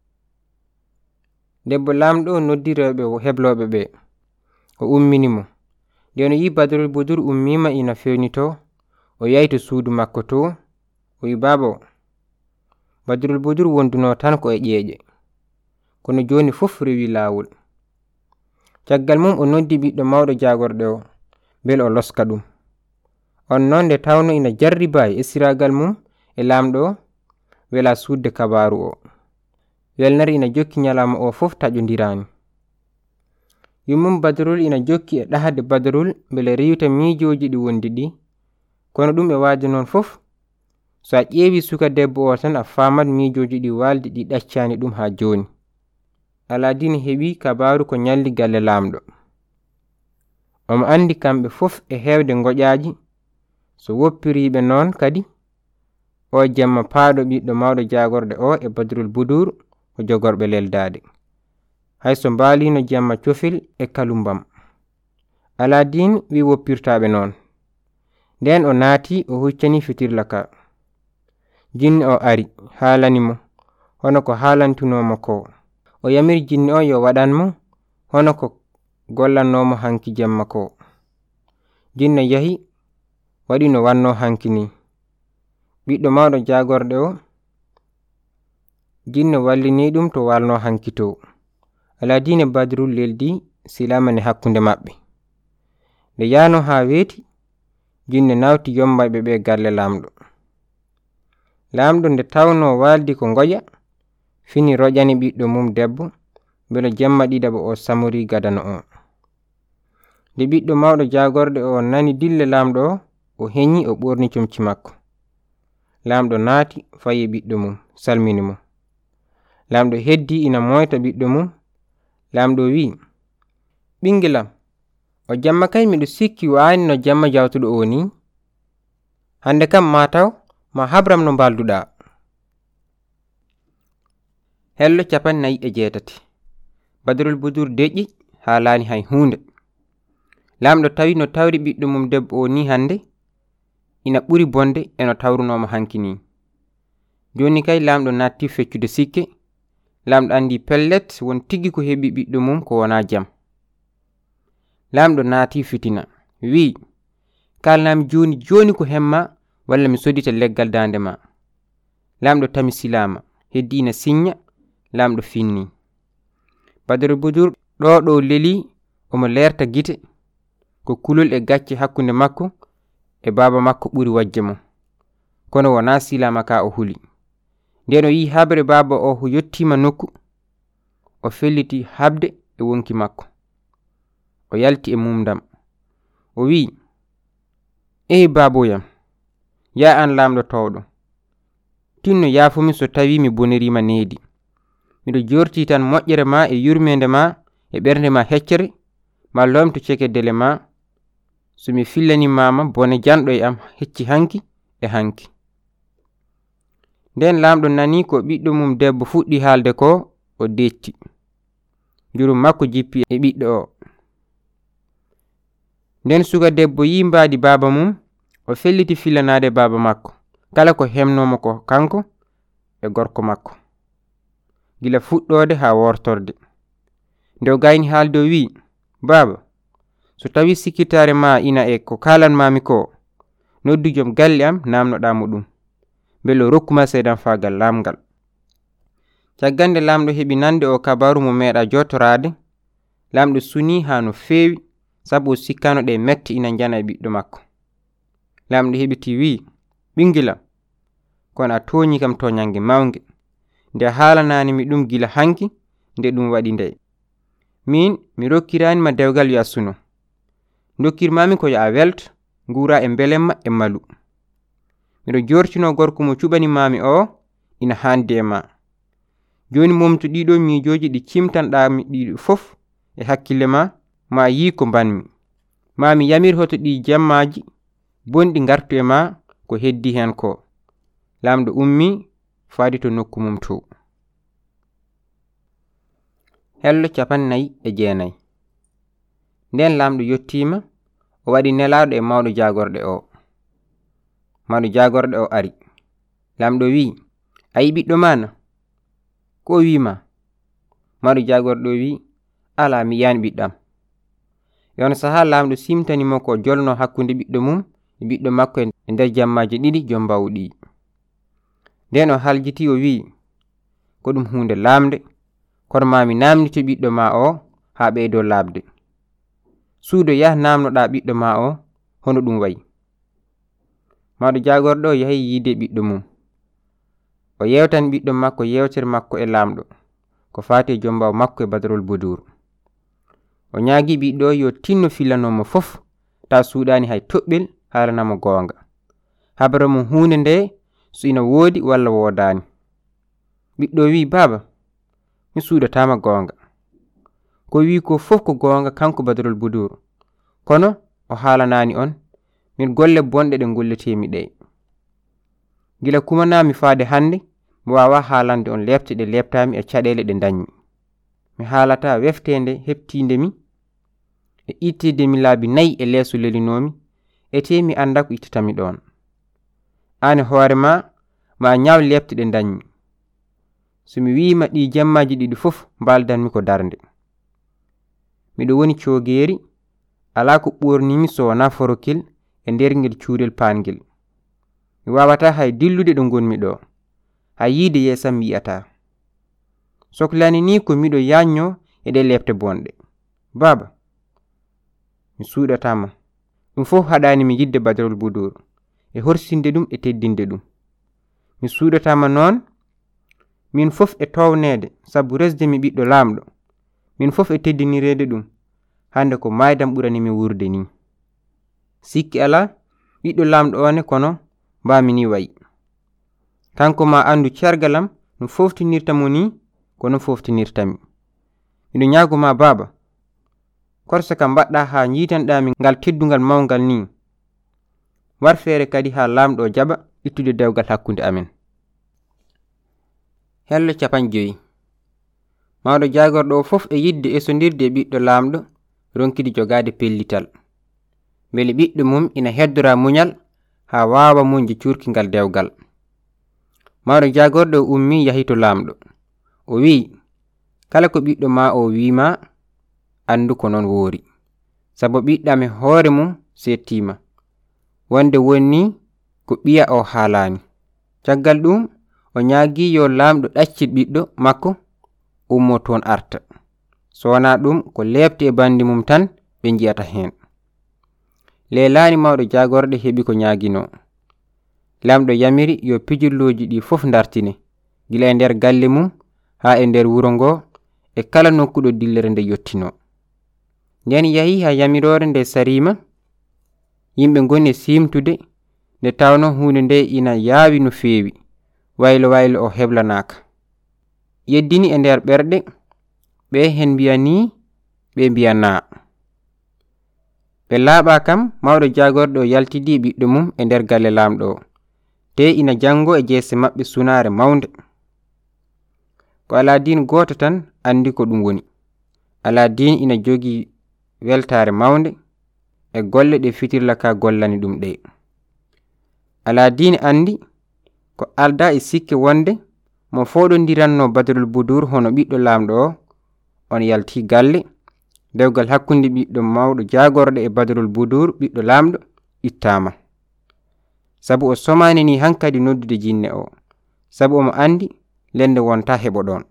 Debbo lamɗo noddiroɓe hebloɓe ɓe, o umminimo. Nde no yi Badrul Budur ummima ina fewnito, o yahi to suudu makko to, o wi babo, Badrul Budur wonduno tan ko e ƴeeƴe, kono joni fof rewi lawol. Caggal mum o noddi ɓiɗɗo mawɗo jagorɗe o, bel o loska ɗum. On non nde tawno ina jarriba e esiragal mum e lamɗo, wela sudde kabaru o. Welnare ina jokki nyalama o fof taƴodirani. Yummum Badrul ina jokki e ɗahade Badrul bele riwta miijoji ɗi wondi ɗi, kono ɗum e waade non fof, so a ƴeewi suka debbo o tan a famat miijoji ɗi waldi ɗi ɗaccani ɗum ha joni. Aladin heɓi kabaru ko nyalli galle lamɗo. Omo andi kamɓe fof e hewde ngoƴaji, so woppiriɓe noon kadi o jemma paado ɓiɗɗo mawɗo jagorde o e Badrul Budur o jogorɓe leldade. Hayso mbalino jemma cofil e kalumbam. Aladin wi woppirtaɓe noon. Nden o naati o huccani fitirla ka. Jinni o ari haalanimo hono ko haalantunomo ko. O yamiri jinni o yo waɗanmo hono ko gollannomo hanki jemma ko. Jinno yahi waɗi no wanno hanki ni. Ɓiɗɗo mawɗo jagorde o jinno wallini ɗum to walno hanki to. Aladin e Badrul leldi silamane hakkunde maɓɓe. Nde yano ha weeti jinne nawti yombayɓe ɓe galle lamɗo. Lamɗo nde tawno waldi ko ngoƴa fini roƴani ɓiɗɗo mum debbo belo jemma ɗiɗaɓo o samori gadano o. Nde ɓiɗɗo mawɗo jagorde o nani dille lamɗo o o heñi o ɓorni comci makko. Lamɗo naati fayi ɓiɗɗo mum salmini mo. Lamɗo heddi ina moyta ɓiɗɗo mum. Lamɗo wi, ɓingilam o jamma kay miɗo sikki wani no jamma jawtuɗo o ni. Hande kam mataw ma habram no balduɗa. Hello capan nayi e jeetati. Badrul Budur deƴƴi haalani hay hunde. Lamɗo tawi no tawri ɓiɗɗo mum debbo o ni hande ina ɓuri bonde e no tawrunomo hanki ni. Joni kay lamɗo natti feccude sikke. Lamɗo andi pellet won tigi ko heɓi ɓiɗɗo mum ko wona jam. Lamɗo naati fitina wi, kalnami joni joni ko hemma walla mi sodita leggal dande ma. Lamɗo tami silama heddi ina signa. Lamɗo finni. Badrul Budur ɗo ɗo leli omo lerta gite ko kulol e gacce hakkunde makko e baba makko ɓuri wajje mo. Kono wona silama ka o huli. Nden o yi habre baba o ho yottima nokku o felliti habde e wonki makko. O yalti e mumdam. O wi, ehi baboyam, ya an lamɗo towɗo, tinno yafumi so tawi mi bonirima needi. Miɗo jorti tan moƴƴere ma e yurmede ma e ɓernde ma heccere ma lomto cekedele ma so mi fillani mama bone janɗo e am hecci hanki e hanki. Nden lamɗo nani ko ɓiɗɗo mum debbo fuɗɗi haalde ko o detti. Jurum makko jippi e ɓiɗɗo o. Nden suga debbo yi mbaadi baba mum o felliti fillanade baba makko kala ko hemnomo ko kanko e gorko makko gila fuɗɗode ha wortorde. Nde o gayni haalde o wi, baba so tawi sikkitare ma ina e ko kalanmami ko noddu joom galle am namnoɗamo ɗum belo rokkuma seedan fagal lamgal. Caggande lamɗo heɓi nande o kabaru mo meeɗa jotorade. Lamɗo suni ha no feewi sabu o sikkano ɗe metti ina jana e ɓiɗɗo makko. Lamɗo heɓiti wi, ɓingilam kono a toñi kam toñange mawnge nde haalanani mi ɗum gila hanki nde ɗum waɗi nde. Min mi rokkiranima dewgal yassuno. Dokkirmami ko yo a welto ngura e belemma e malu. Miɗo jortino gorko mo cuɓani mami o ina hande ma. Joni momtu ɗiɗo miijoji ɗi cimtanɗami ɗiɗo fof e hakkille ma ma yi ko banmi. Mami yamir hoto ɗi jammaji bonɗi gartu e ma ko heddi hen ko. Lamɗo ummi faadi to nokku mum to. Hello capan nayi e jeenayi. Nden lamɗo yottima o waɗi nelaɗo e mawɗo jagorde o. Mawɗo jagorde o ari. Lamɗo wi, ayi ɓiɗɗo mana ko wima? Mawɗo jagorde o wi, ala mi yani ɓiɗɗam. Yon saha lamɗo simtanimo ko jolno hakkunde ɓiɗɗo mum e ɓiɗɗo makko e nder jammaji ɗiɗi jom bawɗi. Nden o haljiti o wi, ko ɗum hunde lamde kono mami namnito ɓiɗɗo ma o ha ɓeydo labde. Suudo yah namnoɗa ɓiɗɗo ma o hono ɗum wayi. Mawɗo jagorɗo o yahi yiide ɓiɗɗo mum. O yewtan ɓiɗɗo makko yewtere makko e lamɗo ko fati jombaw makko e Badrul Budur. O ñaagi ɓiɗɗo yo tinno filanomo fof ta suuɗani hay toɓɓel haalanamo goonga. Habara mum hunde nde so ina woodi walla woodaani. Ɓiɗɗo wi, baba, mi suudatama goonga. Ko wi ko fof ko goonga kanko Badrul Budur, kono o haalanaani on min golle bonɗe ɗe golletemi ɗe. Gila kumanami faade hande mi wawa haalande on lebte ɗe lebtami e caɗele ɗe dañmi. Mi haalata weftende heɓtindemi e ittidemi laabi nayi e leeso lelinomi e te mi anda ko ittatami ɗon. Ane hoore ma ma ñaw lebte ɗe dañmi. So mi wima ɗi jammaji ɗiɗi fof mbaldanmi ko darnde. Miɗo woni cogeeri, ala ko ɓornimi so wona forokil e nder ngel cuurel paangel. Mi wawata hay dillude ɗo gonmi ɗo, hay yiide yeesam mi yi'ata. Soklani ni ko miɗo yanyo e ɗe lebte bonɗe. Baba, mi suuɗatama. Ɗum fof haɗani mi yidde Badrul Budur e horsinde ɗum e teddinde ɗum. Mi suuɗatama noon, min fof e townede sabu resde mi ɓiɗɗo lamɗo, min fof e teddinirede ɗum, hande ko maydam ɓurani mi wurde ni. Sikki ala ɓiɗɗo lamɗo one kono mbami ni wayi. Kanko ma andu cergalam no foftinirta mo ni kono foftinirtami. Miɗo ñaago ma baba, korsa ka mbaɗɗa ha jiitanɗami ngal teddungal mawngal ni. War feere kadi ha lamɗo jaɓa ittude dewgal hakkunde amen. Hello capan joyi. Mawɗo jagorɗo o fof e yidde esondirde e ɓiɗɗo lamɗo ronkidi jogade pellital. Bele ɓiɗɗo mum ina heddora muñal ha wawa munje curkingal dewgal. Mawɗo jagorɗo o ummi yahi to lamɗo. O wi, kala ko ɓiɗɗo ma o wima andu ko non woori, sabu ɓiɗɗam e hoore mum settima, wonde wonni ko ɓiya o haalani. Caggal ɗum o ñaagi yo lamɗo ɗaccit ɓiɗɗo makko ummo toon arta. So wona ɗum ko lebte e bandi mum tan ɓe jiyata hen. Lelani mawɗo jagorɗe heɓi ko ñaagino. Lamɗo yamiri yo pijirloji ɗi fof dartine, gila e nder galle mum ha e nder wuro ngo e kala nokkuɗo dillere nde yottino. Nden yahi ha yamirore nde sarima, yimɓe goni simtude nde tawno hunde nde ina yaawi no feewi, waylo waylo o heblanaka. Yeddini e nder ɓerɗe, ɓe hen mbiya ni, ɓe mbiya na. Ɓe laaɓa kam mawɗo jagorɗo o yaltidi ɓiɗɗo mum e nder galle lamɗo o, te ina jango e jeese maɓɓe sunare mawnde. Ko Aladin goto tan andi ko ɗum woni. Aladin ina jogi weltare mawnde e golle ɗe fitirla ka gollani ɗum ɗe. Aladin andi ko alda e sikke wonde mo foɗodiranno Badrul Budur hono ɓiɗɗo lamɗo o, on yalti galle, dewgal hakkunde ɓiɗɗo mawɗo jagorɗo e Badrul Budur ɓiɗɗo lamɗo ittama. Sabu o somani ni hankadi noddude jinne o, sabu omo andi lende wonta heɓo ɗon.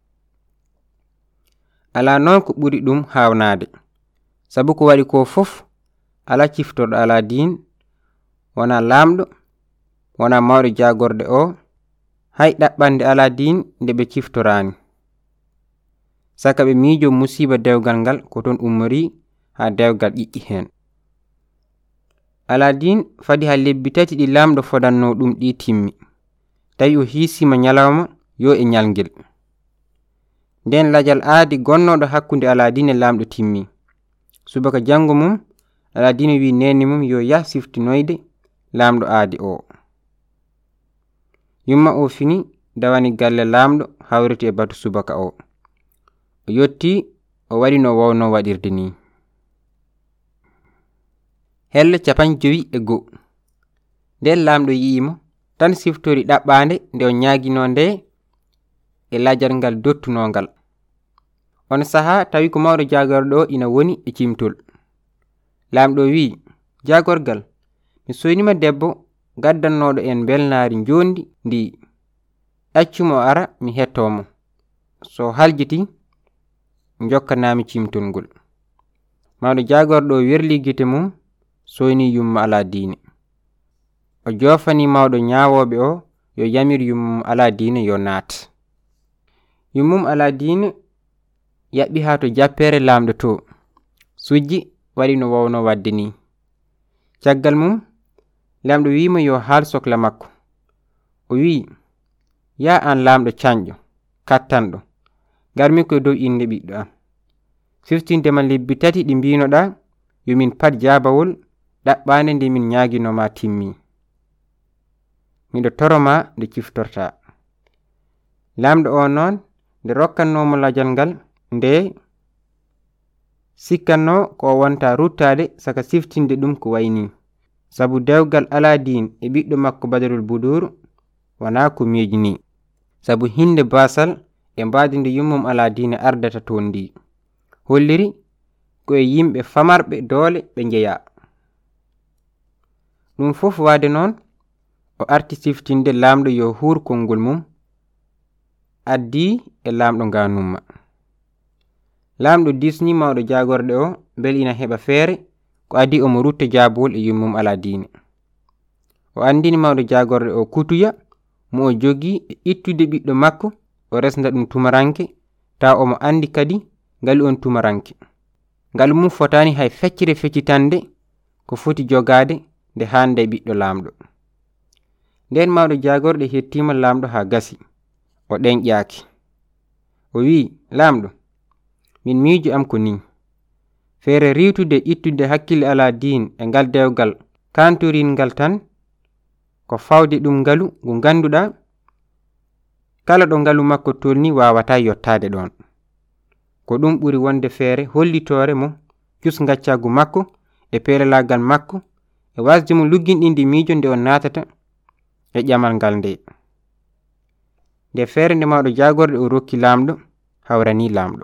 Ala noon ko ɓuri ɗum hawnade, sabu ko waɗi ko fof ala ciftorɗo Aladin, wona lamɗo, wona mawɗo jagorɗe o, hay ɗaɓɓande Aladin nde ɓe ciftorani. Saka ɓe miijo musiba dewgal ngal ko ton ummori ha dewgal ƴiƴƴi hen. Aladin fadi ha lebbi tati ɗi lamɗo fodanno ɗum ɗi timmi, tawi o hiisima nyalawma yo e nyalngel. Nden lajal aadi gonnoɗo hakkunde Aladin e lamɗo timmi. Subaka jango mum, Aladin wi neni mum yo yah siftinoyde lamɗo aadi o. Yumma o fini dawani galle lamɗo hawriti e batu subaka o. O yotti o waɗi no wawno waɗirde ni. Hello capan jowi e go. Nden lamɗo yi'imo tan siftori ɗaɓɓande nde o ñaagino nde e lajar ngal dottunongal. On saha tawi ko mawɗo jagorɗo ina woni e cimtol. Lamɗo wi, jagorgal, mi soynima debbo gaddannoɗo en belnaari njondi ndi. Accumo ara mi hettomo. So haljiti jokkanami cimtol ngol. Mawɗo jagorɗo werli gite mum, soyni yumma Aladin. O jofani mawɗo ñawoɓe o yo yamir yummum Aladin yo naat. Yummum Aladin yaɓɓi ha to jappere lamɗo to, sujji waɗi no wawno wadde ni. Caggal mum lamɗo wima yo haal sokla makko. o wi, ya an lamɗo canƴo kattanɗo, garmi koye dow inde ɓiɗɗo am. fiftindema lebbi tati ɗi mbinoɗa yomin pat jabawol ɗaɓɓande nde min ñaginoma timmi. miɗo toroma nde ciftorta. lamɗo o noon nde rokkannomo lajal ngal nde sikkanno ko wonta ruttade saka siftinde ɗum ko wayni, sabu dewgal Aladin e ɓiɗɗo makko Badrul Budur wana ko miijini, sabu hinde basal e mbadinde yummum Aladin ardata toon ndi holliri ko e yimɓe famarɓe doole ɓe njeya. ɗum fof wade noon o arti siftinde lamɗo yo hur konngol mum addi e lamɗo nganumma. lamɗo disni mawɗo jagorde o bel ina heɓa feere ko adi omo rutta jabowol e yummum Aladin. o andini mawɗo jagorde o kutuya mo o jogi e ittude ɓiɗɗo makko o resna ɗum tumaranke ta omo andi kadi ngal on tumaranke. ngal mum fotani hay feccire feccitande ko foti jogade nde hande ɓiɗɗo lamɗo. nden mawɗo jagorde hettima lamɗo ha gasi o ɗenƴaki. o wi, lamɗo, min miijo am ko ni, feere riwtude ittude hakkille Aladin e ngal dewgal kantorin ngal tan ko fawde ɗum ngalu ngu ganduɗa kala ɗo ngalu makko tolni wawata yottade ɗon. ko ɗum ɓuri wonde feere hollitore mo jus gaccagu makko e pelelagal makko e wasde mo lugginɗinde miijo nde on natata e ƴamal ngal nde. nde feere nde mawɗo jagorde o rokki lamɗo hawrani lamɗo.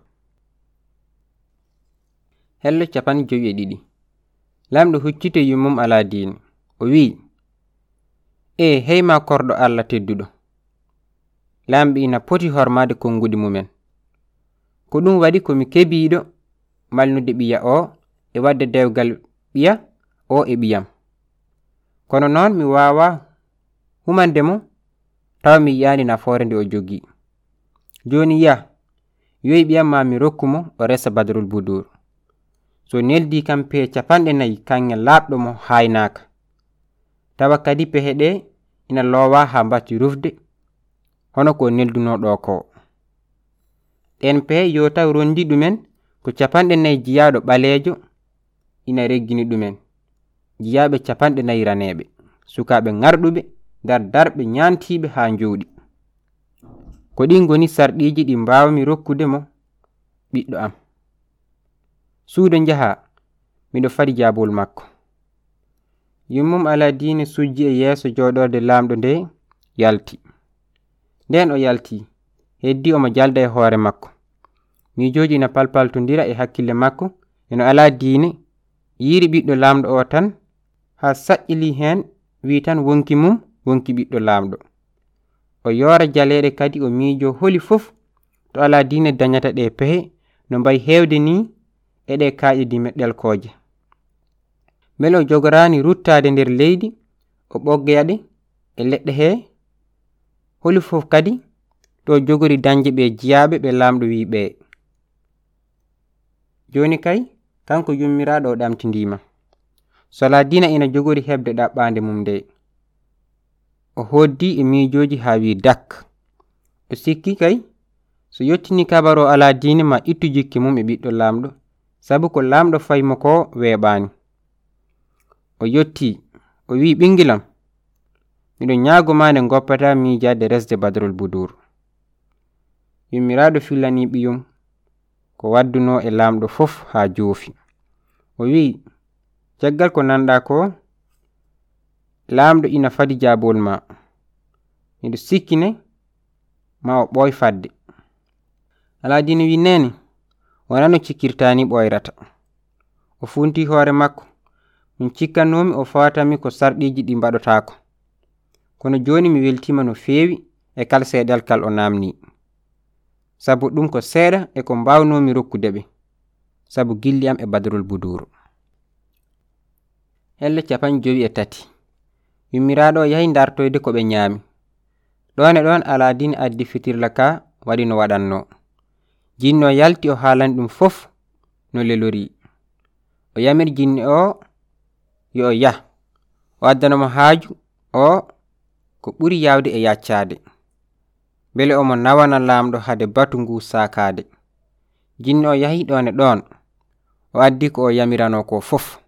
hello capan jowi e ɗiɗi. lamɗo huccite yummum Aladin o wi, e heyma korɗo Allah tedduɗo, lamɓe ina poti hormade konngudi mumen. ko ɗum waɗi komi kebiɗo malnude ɓiya o e wadde dewgal ɓiya o e ɓiyam. kono noon mi wawa humande mo taw mi yiyani nafoore nde o jogi. joni ya yoyi ɓiyam ma mi rokkumo o resa Badrul Budur. so neldi kam pehe capanɗe nayi kanŋe laaɓɗo mo haynaka. tawa kadi pehe ɗe ina lowa ha mbatti rufde hono ko nelduno ɗo ko. ɗen pehe yo taw rondi ɗumen ko capanɗe nayi jiyaɗo ɓaleejo ina reggini ɗumen jiyaɓe capanɗe nayi raneɓe, sukaɓe ngarɗuɓe dar darɓe ñantiɓe ha njowɗi. ko ɗin goni sarɗiji ɗi mbawmi rokkude mo ɓiɗɗo am. suudo njaha miɗo fadi jabol makko. yummum Aladin sujji e yeeso joɗorde lamɗo nde yalti. nden o yalti heddi omo jalda e hoore makko. miijoji ina palpaltodira e hakkille makko eno Aladin yiri ɓiɗɗo lamɗo o tan ha saƴƴili hen wi tan wonki mum wonki ɓiɗɗo lamɗo. o yora jaleɗe kadi o miijo holi fof to Aladin dañata ɗe pehe no mbayi hewde ni eɗe kaaƴidi meɗɗelkoje. beele o jogorani ruttade nder leydi o ɓoggeyaɗe e leɗɗe he holi fof kadi to jogori dañje ɓe jiyaɓe ɓe lamɗo wi ɓe. joni kay kanko yummiraɗo o ɗamtindima. so Aladin ina jogori hebde ɗaɓɓande mum nde o hoddi e miijoji ha wi dak. o sikki kay so yettini kabaro Aladin ma ittu jikki mum e ɓiɗɗo lamɗo, sabu ko lamɗo faymo ko weeɓani. o yetti o wi, ɓingilam, miɗo ñagoma nde goppata miijade resde Badrul Budur. yummiraɗo fillani ɓiyum ko wadduno e lamɗo fof ha joofi. o wi, caggal ko nanɗa ko lamɗo ina fadi jabol ma, miɗo sikkine ma o ɓooy fadde. Aladin wi, nene wona no cikkirtani ɓoyrata. o funti hoore makko, min cikkannomi o fawatami ko sarɗiji ɗi mbaɗotako, kono joni mi weltima no feewi e kal seeɗal kal o namni, sabu ɗum ko seeɗa e ko mbawnomi rokkude ɓe, sabu gilli am e Badrul Budur. helle capan jowi e tati. yummiraɗo yahi dartoyde ko ɓe ñaami. ɗon e ɗon Aladin addi fitirla ka waɗi no waɗanno. jinno yalti o haalani ɗum fof no lelori. o yamir jinni o yo o yah o addanamo haaju o ko ɓuri yawde e yaccade bele omo nawana lamɗo hade batu ngu sakade. Jinni o yahi ɗon e ɗon o addi ko o yamirano ko fof.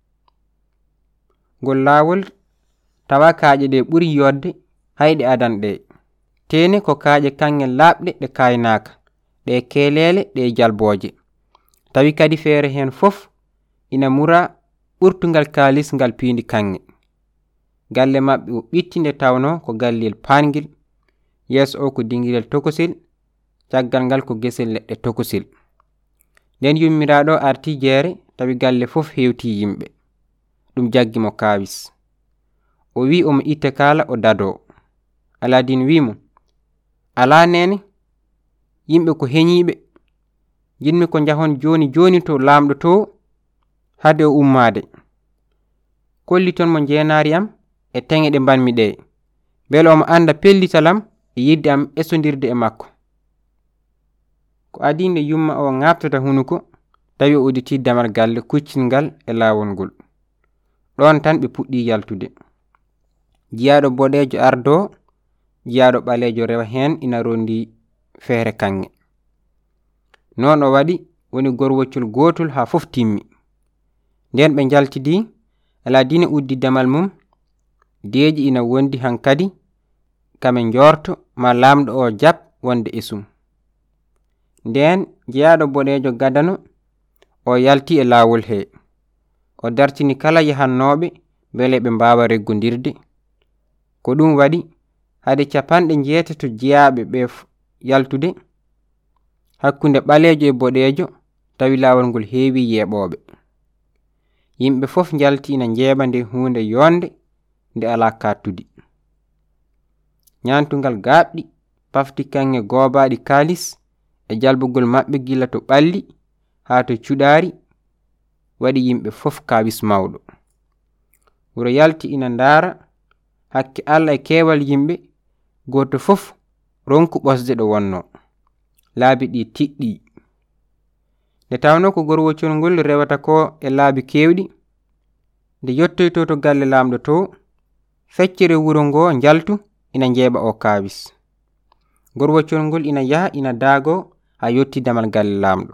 Ngol laawol tawa kaaƴe ɗe ɓuri yodde hayɗe adan ɗe. Tene ko kaaƴe kanŋe laaɓɗe ɗe kaynaka ɗe kelele ɗe jalboje. Tawi kadi feere hen fof ina mura ɓurtungal kalis ngal piindi kanŋe. Galle maɓɓe o ɓitti nde tawno ko gallel paangel, yeeso o ko dingirel tokosil, caggal ngal ko gesel leɗɗe tokosil. Nden yummiraɗo arti jeere tawi galle fof hewti yimɓe, ɗum jaggi mo kawis. O wi omo itte kala o dado. Aladin wimo, ala nene yimɓe ko heñiɓe, jinmi ko jahon joni joni to lamɗo to hade o ummade. Kolliton mo jeenari am e teŋe ɗe banmi ɗe, bele omo anda pellitalam e yidde am esondirde e makko. Ko adinde yumma o ŋabtata hunuko tawi o uditi damal galle kuccingal e lawol ngol. Ɗon tan ɓe puɗɗi yaltude. Jiyaɗo boɗejo ardo, jiyaɗo ɓalejo rewa hen ina rondi feere kanŋe. Non o waɗi woni gorwoccol gotol ha fof timmi. Nden ɓe jaltidi, Aladina uddi damal mum, deeji ina wondi hankadi kame njorto ma lamɗo o jab wonde esum. Nden jiyaɗo boɗejo gadano o yalti e lawol he. O dartini kala yahannoɓe bele ɓe mbawa reggodirde. Ko ɗum waɗi hade capanɗe jeetato jiyaɓe ɓe yaltude hakkunde ɓalejo e boɗejo tawi lawol ngol heewi yeɓoɓe. Yimɓe fof jalti ina jeeɓa nde hunde yonde nde ala kattudi. Nyantungal gaɓɗi pafti kanŋe goobaɗi kalis e jalbugol maɓɓe gila to ɓalli ha to cuɗari waɗi yimɓe fof kawis mawɗo. Wuro yalti ina ndara hakke Allah e keewal yimɓe, goto fof ronku ɓosde ɗo wonno. Laabi ɗi tiɗɗi. Nde tawno ko gorwocol ngol rewata ko e laabi kewɗi, nde yottoyto to galle lamɗo to, feccere wuro ngo njaltu ina jeeɓa o kawis. Gorwocol ngol ina yaha ina daago ha yotti damal galle lamɗo.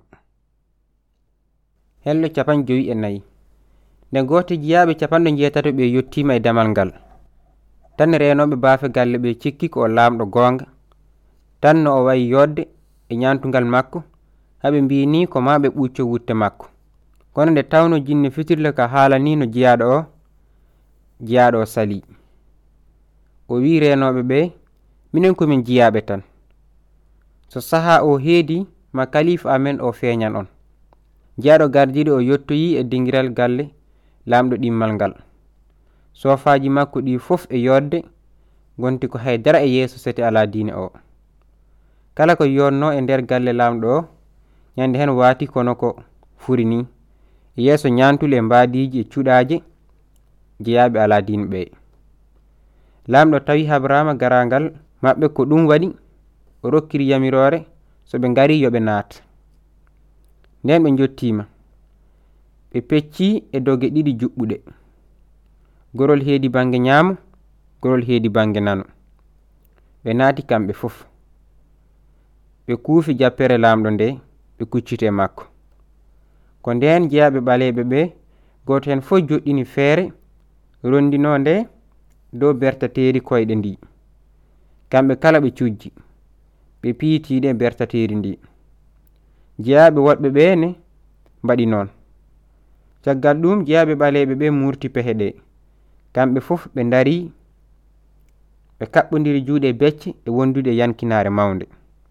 Hello capan joyi e nayi. Nde goto jiyaɓe capanɗo jeetato ɓe yottima e damal ngal, tan renoɓe baafe galle ɓe cikki ko o lamɗo gonga, tan no o wayi yodde e nyantungal makko, haɓe mbini ko ma ɓe ɓucco wutte makko. Kono nde tawno jinni fitirle ka haalani no jiyaɗo o, jiyaɗo o sali. O wi renoɓe ɓe, minen komin jiyaɓe tan. So saha o heedi ma kalifa amen o feeñan on. Jiyaɗo gardiɗo o yottoyi e dingiral galle lamɗo ɗimmal ngal. Sofaji makko ɗi fof e yodde gonti ko haydara e yeeso sete Aladina o. Kala ko yonno e nder galle lamɗo o nyande hen waati kono ko furi ni, yeeso nyantule mbadiji e cuɗaje jeyaɓe Aladin ɓe. Lamɗo tawi habrama garangal maɓɓe ko ɗum waɗi o rokkiri yamirore so ɓe ngari yoɓe naata. Nden ɓe jottima ɓe pecci e doge ɗiɗi juɓɓuɗe, gorol heedi bange ñaamo, gorol heedi bange nano. Ɓe naati kamɓe fof, ɓe kuufi jappere lamɗo nde, ɓe kuccite makko. Ko nden jeyaɓe ɓaleɓe ɓe goto hen fof joɗɗini feere rondino nde dow bertateri koyɗe ndi. Kamɓe kala ɓe cujji, ɓe piitiɗe bertateri ndi. Jeyaɓe woɗɓe ɓe ne mbaɗi noon. Caggal ɗum jeyaɓe ɓaleɓe ɓe murti pehe ɗe. Kamɓe fof ɓe dari ɓe kaɓɓodiri juuɗe becce e wondude yankinare mawnde.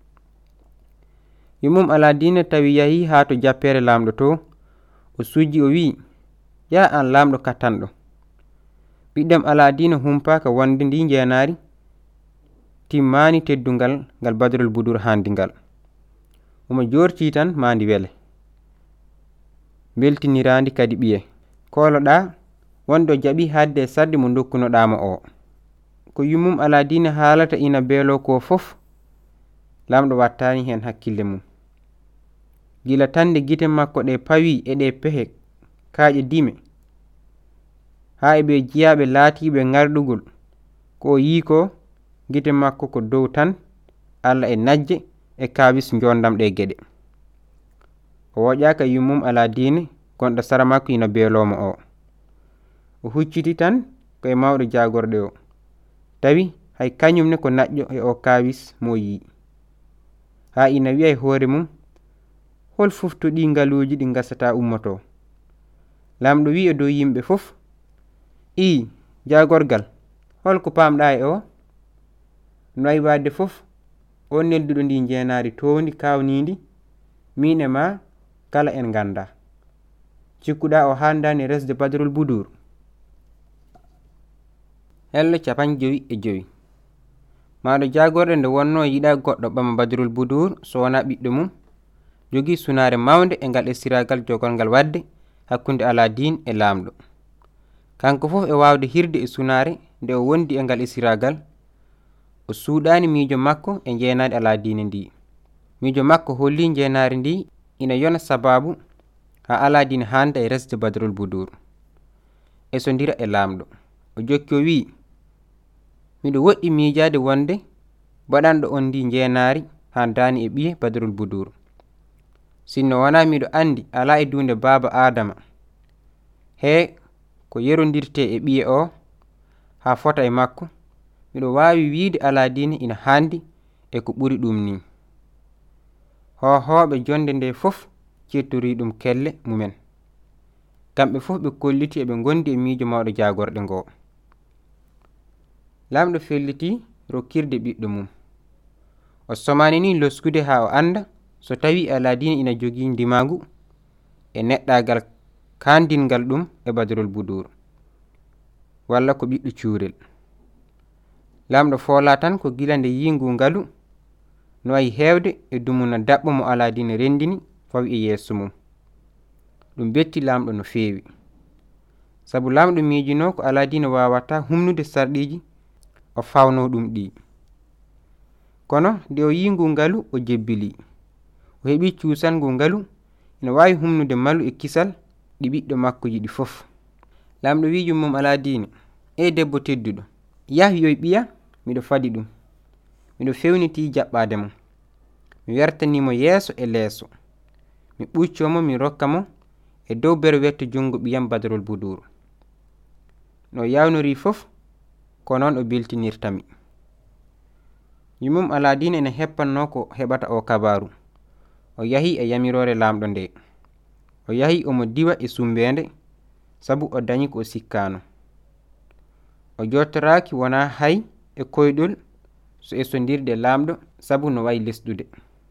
Yumum Aladina tawi yahi ha to jappere lamɗo to, o sujji o wi, ya an lamɗo kattanɗo. Ɓiɗɗam Aladina humpaka wonde ndi jeenari, timmani teddungal ngal Badrul Budur handi ngal. Omo jorti tan mandi wele. Beltinirandi kadi ɓiye. Koloɗa wondo jaɓi hadde sadde mo dokkunoɗama o. Ko yumum Aladina haalata ina beelo ko fof, lamɗo wattani hen hakkille mum. Gila tande gite makko ɗe pawi e ɗe pehe kaaƴe dime, ha eɓe jiyaɓe laatiɓe ngarɗugol ko o yii ko gite makko ko dow tan Allah e najje e kaabis njondam ɗe geɗe. O woƴƴaka yummum ala diine gonɗo sara makko ina beelomo o. O hucciti tan ko e mawɗo jagorɗe o, tawi hay kañum ne ko naƴƴo e o kaabis mo yii. Ha ina wi'a e hoore mum, hol fufto ɗi ngaluuji ɗi gasata ummoto. Lamɗo wi e dow yimɓe fof, ii jagorgal holko pamɗa e o? No wayi wadde fof o nelduɗo ndi jeenari towndi kawnindi, min e ma kala en ganda. Cikkuɗa o handani resde Badrul Budur. Hello capan jowi e jowi. Maɗo jagorɗe nde wonno yiɗa goɗɗo ɓama Badrul Budur so wona ɓiɗɗo mum jogi sunare mawnde e ngal esiragal jogolngal wadde hakkunde Aladin e lamɗo. Kanko fof e wawde hirde e sunare nde o wondi e ngal esiragal, o suuɗani miijo makko e jeenade Aladin ndi. Miijo makko holli jeenari ndi ina yona sababu ha Aladin handa e resde Badrul Budur e so ndira e lamɗo. O jokki o wi, miɗo woɗɗi miijade wonde baɗanɗo on ndi jeenari ha dani e ɓiye Badrul Budur. Sinno wona miɗo andi ala e dunde baba Adama he ko yerondirte e ɓiye o ha fota e makko, miɗo wawi wiide Aladin ina handi e ko ɓuri ɗum ni. Hohoɓe jonde nde fof cettori ɗum kelle mumen, kamɓe fof ɓe kolliti e ɓe gondi e miijo mawɗo jagorɗe ngo. Lamɗo felliti rokkirde ɓiɗɗo mum, o somani ni loskude ha o anda so tawi Aladin ina jogii ndimagu e neɗɗagal kandingal ɗum e Badrul Budur walla ko ɓiɗɗo cuurel. Lamɗo foola tan ko gila nde yingu ngalu no wayi hewde e dumuna daɓɓo mo Aladin rendini fawi e yeeso mum. Ɗum betti lamɗo no feewi, sabu lamɗo miijino ko Aladin wawata humnude sarɗiji o fawno ɗum ɗi. Kono nde o yingu ngalu o jebbili, o heɓi cuusangu ngalu ina wawi humnude malu e kisal ɗi ɓiɗɗo makko yiɗi fof. Lamɗo wi jummum Aladin, e debbo tedduɗo, yah yoy ɓiya, miɗo faɗi ɗum, miɗo fewniti jaɓɓade mo, mi wertanimo yeeso e leeso, mi ɓuccomo mi rokka mo e dow bere wetto jungo ɓiyam Badrul Budur. No yawnori fof ko noon o beltinirtami. Yummum Aladin ene heppanno ko heɓata o kabaru. O yahi e yamirore lamɗo nde, o yahi omo diwa e sumbede sabu o dañi ko o sikkano. O jottoraki wona hay e koyɗol so esondirde lamɗo sabu no wayi lesɗude.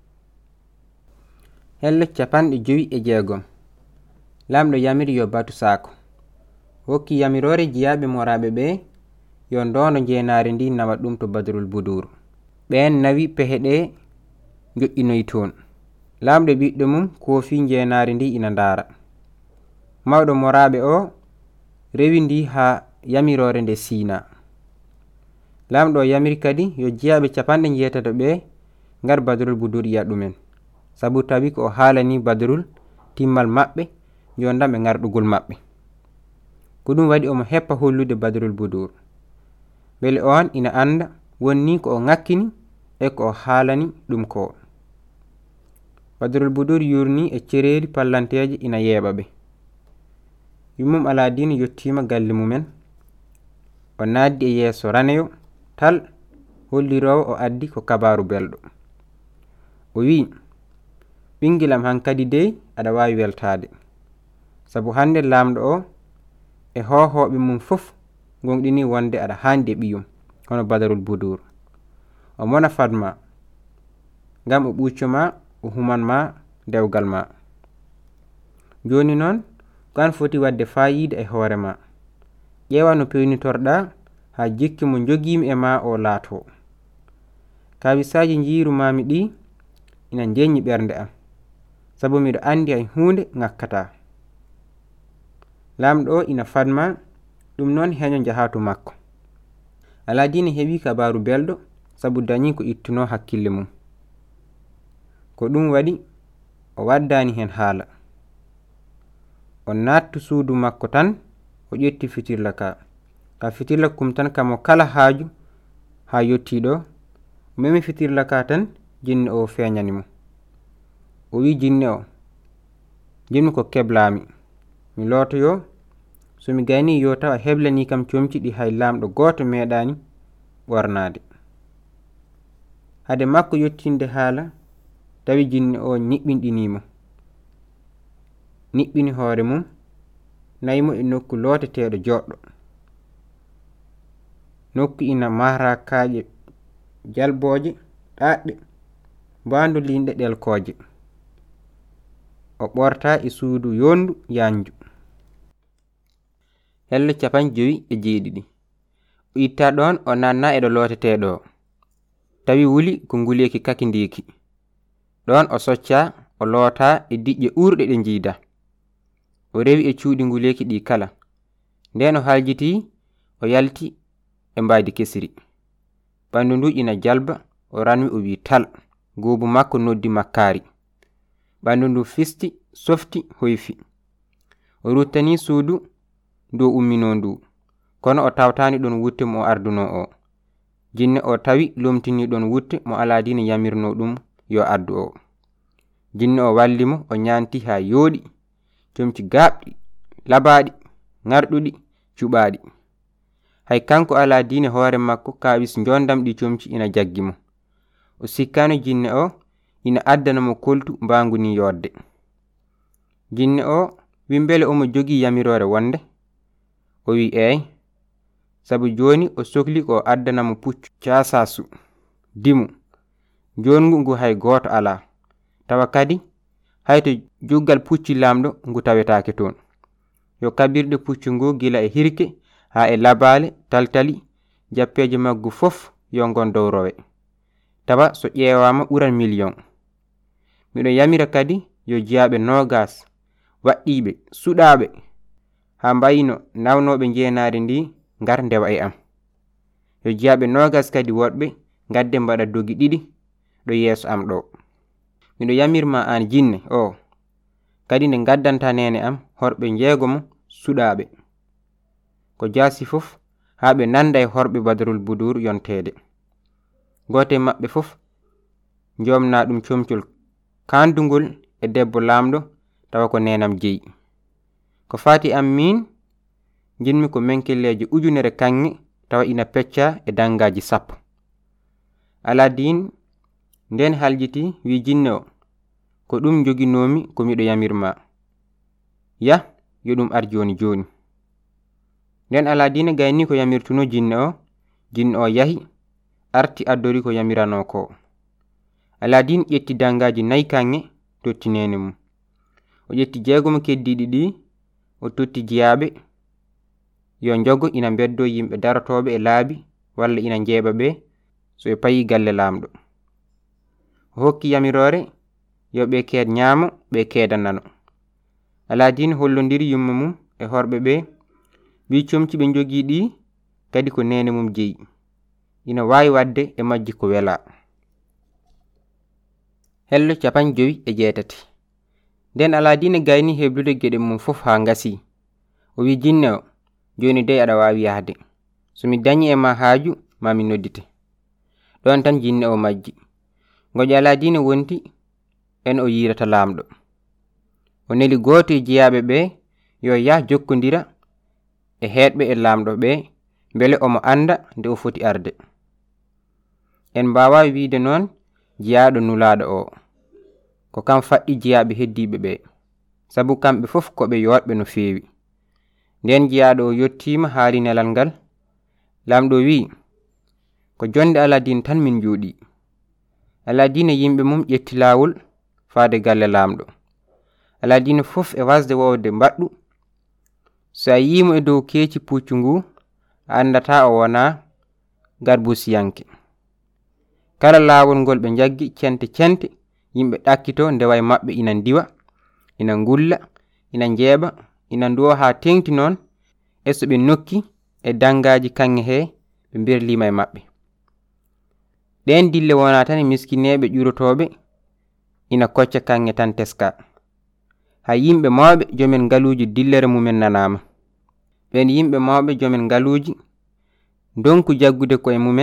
Hello capanɗe jowi e jeegom. Lamɗo yamiri yo batu saako, hokki yamirore jiyaɓe moraɓe ɓe yo ndono jeenari ndi nawa ɗum to Badrul Budur. Ɓen nawi pehe ɗe joƴƴinoyi toon. Lamɗo ɓiɗɗo mum koofi jeenari ndi ina ndaara. Mawɗo moraɓe o rewi ndi ha yamirore nde siina. Lamɗo o yamiri kadi yo jiyaɓe capanɗe jeetato ɓe ngar Badrul Budur yiya ɗumen, sabu tawi ko o haalani Badrul timmal maɓɓe jondam e ngarɗugol maɓɓe. Ko ɗum waɗi omo heppa hollude Badrul Budur, beele on ina anda wonni ko o ŋakkini e ko o haalani ɗum ko. Badrul Budur yurni e cereeli pallanteje ina yeeɓa ɓe. Yummum Aladin yettima galle mumen, o naddi e yeeso raneyo tal hollirowo o addi ko kabaru belɗo. O wi, ɓingilam hankadi dey aɗa wawi weltade, sabu hande lamɗo o e hohoɓe mum fof gonɗini wonde aɗa handi e ɓiyum hono Badrul Budur. O mona fadma ngam o ɓuccoma o humanma dewgal ma. Joni noon ko an foti wadde fayida e hoorema, ƴeewa no pewnitorɗa ha jikki mo jogimi e ma o laato. Kabisaji jiiru mami ɗi ina jeññi ɓernde am, sabu miɗo andi hay hunde ŋakkata. Lamɗo o ina fadma, ɗum noon heño jahatu makko. Aladin heɓi kabaru belɗo sabu dañi ko ittuno hakkille mum. Ko ɗum waɗi o waddani hen haala. O nattu suudu makko tan o ƴetti fitirla ka. Ka fitirla kum tan kamo kala haaju ha yotti ɗo o memi fitirla ka tan jinne o feñani mo o wi jinne o jinmi ko keblami mi lotoyo somi gayni yo tawa heblani kam comci ɗi hay lamɗo goto meɗani ɓornade. Hade makko yottinde haala tawi jinne o niɓɓinɗinimo niɓɓini hoore mum nayimo e nokku looteteɗo joɗɗo nokku ina mara kaaƴe jalboje ɗaɗɗe mbandu linɗe ɗelkoje o ɓorta e suudu yondu yanju. Hello capan jowi e jeeɗiɗi o itta ɗon o nanna eɗo looteteɗo o tawi wuli ko nguleki kaki ndiki ɗon o socca o loota e diƴƴe urɗe ɗe jiida o rewi e cuuɗi nguleki ɗi kala nden o haljiti o yalti e mbaydi kesiri ɓandu ndu ina jalba o ranwi o wi tal goobu makko noddi makkari ɓandu ndu fisti softi hoyfi o ruttani suudu dow ummino ndu kono o tawtani ɗon wutte mo arduno o jinne o tawi lomtini ɗon wutte mo aladina yamirno ɗum yo addu o jinne o wallimo o ñanti ha yooɗi comci gaɓɗi labaɗi ngarɗuɗi cuɓaɗi hay kanko aladine hoore makko kawis jondam ɗi comci ina jaggimo o sikkano jinne o ina addana mo koltu mbanguni yodde jinne o wimbele omo jogi yamirore wonde o wi eey sabu joni o sohli ko addana mo puccu casasu dimu jongu ngu hay goto ala tawa kadi hayto juggal pucci lamɗo ngu tawetake toon yo kabirɗe puccu ngu gila e hirke ha e labale taltali jappeje maggu fof yo ngon dow rowe tawa so ƴeewama ɓuran million miɗo yamira kadi yo jiyaɓe nogas waɗɗiɓe suɗaɓe ha mbayino nawnoɓe jeenari ndi ngar ndewa e am yo jiyaɓe nogas kadi woɗɓe gadde mbaɗa dogi ɗiɗi ɗo yeeso am ɗo miɗo yamirma an jinne o kadi nde gaddanta nene am horɓe jeegomo suɗaɓe ko jaasi fof ha ɓe nanda e horɓe Badrul Budur yontede gote maɓɓe fof jomna ɗum comcol kandugol e debbo lamɗo tawa ko nenam jeyi ko fati am min jinmi ko menkelleje ujunere kanŋe tawa ina pecca e dangaji sappo. Aladin nden haljiti wi jinne o ko ɗum joginomi ko miɗo yamirma ya yo ɗum ar joni joni nden Aladina gayni ko yamirtuno jinne o jinne o yahi arti addori ko yamirano ko Aladin ƴetti dangaji nayi kanŋe totti nene mum o ƴetti jeegomo keddiɗi ɗi o totti jiyaɓe yo jogo ina beddo yimɓe darotoɓe e laabi walla ina jeeɓa ɓe so e payi galle lamɗo o hokki yamirore yo ɓe keed ñaamo ɓe keeda nano Aladin hollodiri yumma mum e horɓe ɓe wi comci ɓe jogii ɗi kadi ko nene mum jeyi ina wawi wadde e majji ko wela. Hello capan jowi e jeetati nden Aladina gayni heblude geɗe mum fof ha ngasi o wi jinne o joni dey aɗa wawi yahde somi dañi e ma haaju mami noddite ɗon tan jinne o majji goƴe Aladina wonti en o yirata lamɗo o neli goto e jiyaɓe ɓe yo yah jokkodira e heɗɓe e lamɗo ɓe beele omo anda nde o foti arde en mbawa wiide noon jiyaɗo nulaɗo o ko kam faɗɗi jiyaɓe heddiɓe ɓe sabu kamɓe fof koɓe yoɗɓe no feewi nden jiyaɗo o yettima haali nelal ngal lamɗo wi ko jonde Aladin tan min jooɗi Aladina yimɓe mum ƴetti lawol faade galle lamɗo Aladina fof e wasde wowde mbaɗɗu so a yimo e dow keeci puccu ngu a andata o wona garbusiyanke kala laawol ngol ɓe jaggi cente cente yimɓe ɗakkito ndewa e maɓɓe ina ndiwa ina ngulla ina jeeɓa ina nduwa ha tengti noon e so ɓe nokki e dangaji kanŋe he ɓe berlima e maɓɓe ɗen dille wona tan miskineɓe ƴurotoɓe ina kocca kanŋe tan teska ha yimɓe mawɓe jomen ngaluji dillere mumen nanama ɓen yimɓe mawɓe jomen ngaluji donku jaggude koye mumen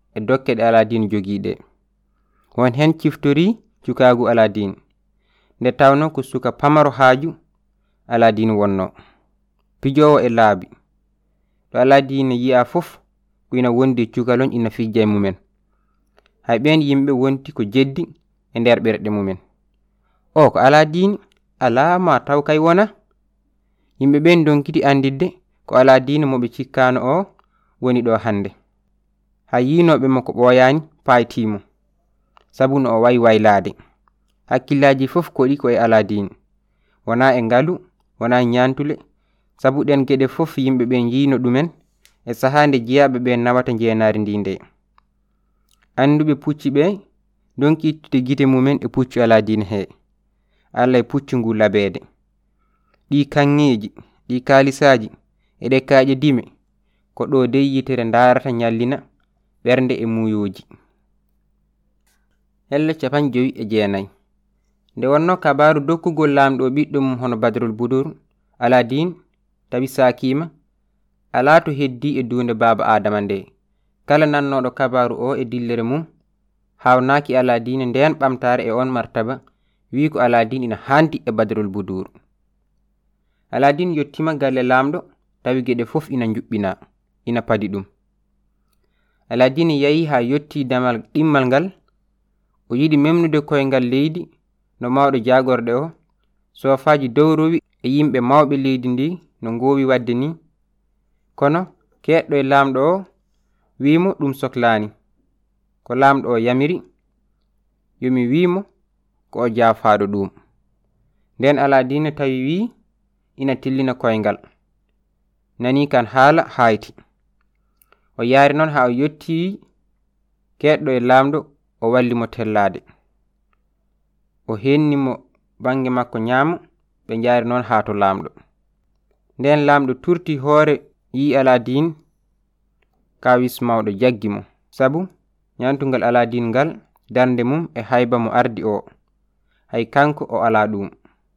e dokke ɗe Aladin jogiiɗe. Won hen ciftori cukaagu Aladin nde tawno ko suka pamaro haaju Aladin wonno pijowo e laabi. ɗo Aladin yi'a fof ko ina wondi cukalon ina fijja e mumen. hay ɓen yimɓe wonti ko jeddi e nder ɓerɗe mumen. o ko Aladin alama taw kay wona. yimɓe ɓen donkiti andidde ko Aladin mo ɓe cikkano o woni ɗo hande. hay yinoɓe mo ko ɓoyani paytimo sabu no o wayi waylade. hakkillaji fof koɗi ko e Aladin wona e ngalu wona nyantule sabu ɗen geɗe fof yimɓe ɓen yino ɗumen e sahande jiyaɓe ɓe nawata jeenari ndi nde. anduɓe pucci ɓe donki ittude gite mumen e puccu Aladin he. Allah e puccu ngu labede. ɗi kanŋeji ɗi kalisaji e ɗe kaaƴe dime ko ɗo dey yitere darata nyallina ɓernde e muyoji. helle capan jowi e jeenayi. nde wonno kabaru dokkugol lamɗo ɓiɗɗo mum hono Badrul Budur Aladin tawi sakima ala to heddi e dunde baba Adama nde. kala nannoɗo kabaru o e dillere mum hawnaki Aladin nden ɓamtare e on martaba wi ko Aladin ina handi e Badrul Budur. Aladin yottima galle lamɗo tawi geɗe fof ina juɓɓina ina padi ɗum. Aladin yahi ha yotti damal ɗimmal ngal o yiɗi memnude koyngal leydi no mawɗo jagorɗe o. sofaji dowrowi e yimɓe mawɓe leydi ndi no gowi wadde ni. kono keɗɗo e lamɗo o wimo ɗum sohlani. ko lamɗo o yamiri yomi wimo ko o jafaɗo ɗum. nden Aladin tawi wi ina tillina koyngal. nani kan haala hayti. o yaari noon ha o yetti keɗɗo e lamɗo o walli mo tellade. o henni mo bange makko nyamo ɓe jaari noon ha to lamɗo. nden lamɗo turti hoore yi Aladin kawis mawɗo jaggi mo sabu nyantungal Aladin ngal darnde mum e hayba mo ardi o hay kanko o ala ɗum.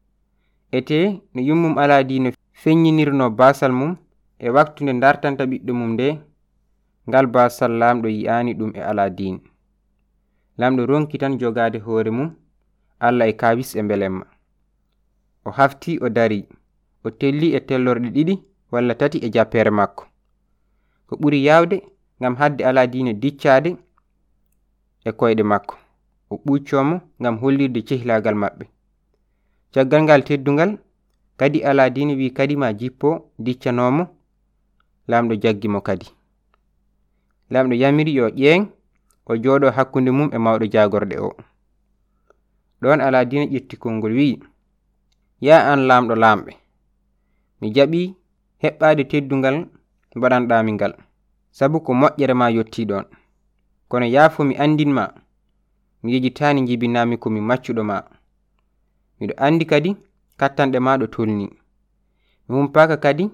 ete no yummum Aladin feññinirno basal mum e waktu nde dartanta ɓiɗɗo mum nde ngal basal lamɗo yi'ani ɗum e Aladin. lamɗo ronki tan jogade hoore mum Allah e kawis e belemma. o hafti o dari o telli e tellorɗe ɗiɗi walla tati e jappere makko. ko ɓuri yawde ngam hadde Aladin diccade e koyɗe makko. o ɓuccomo ngam hollirde cehlagal maɓɓe. caggal ngal teddungal kadi Aladin wi kadi ma jippo diccanomo. lamɗo jaggi mo kadi. lamɗo yamiri yo ƴeeng o jooɗo hakkunde mum e mawɗo jagorɗe o. ɗon Aladin ƴetti konngol wi ya an lamɗo lamɓe mi jaɓi heɓɓade teddungal mbaɗanɗami ngal sabu ko moƴƴere ma yotti ɗon. kono yaafo mi andinma mi yejitani jibinami komi maccuɗo ma. miɗo andi kadi kattanɗe ma ɗo tolni. mi humpaka kadi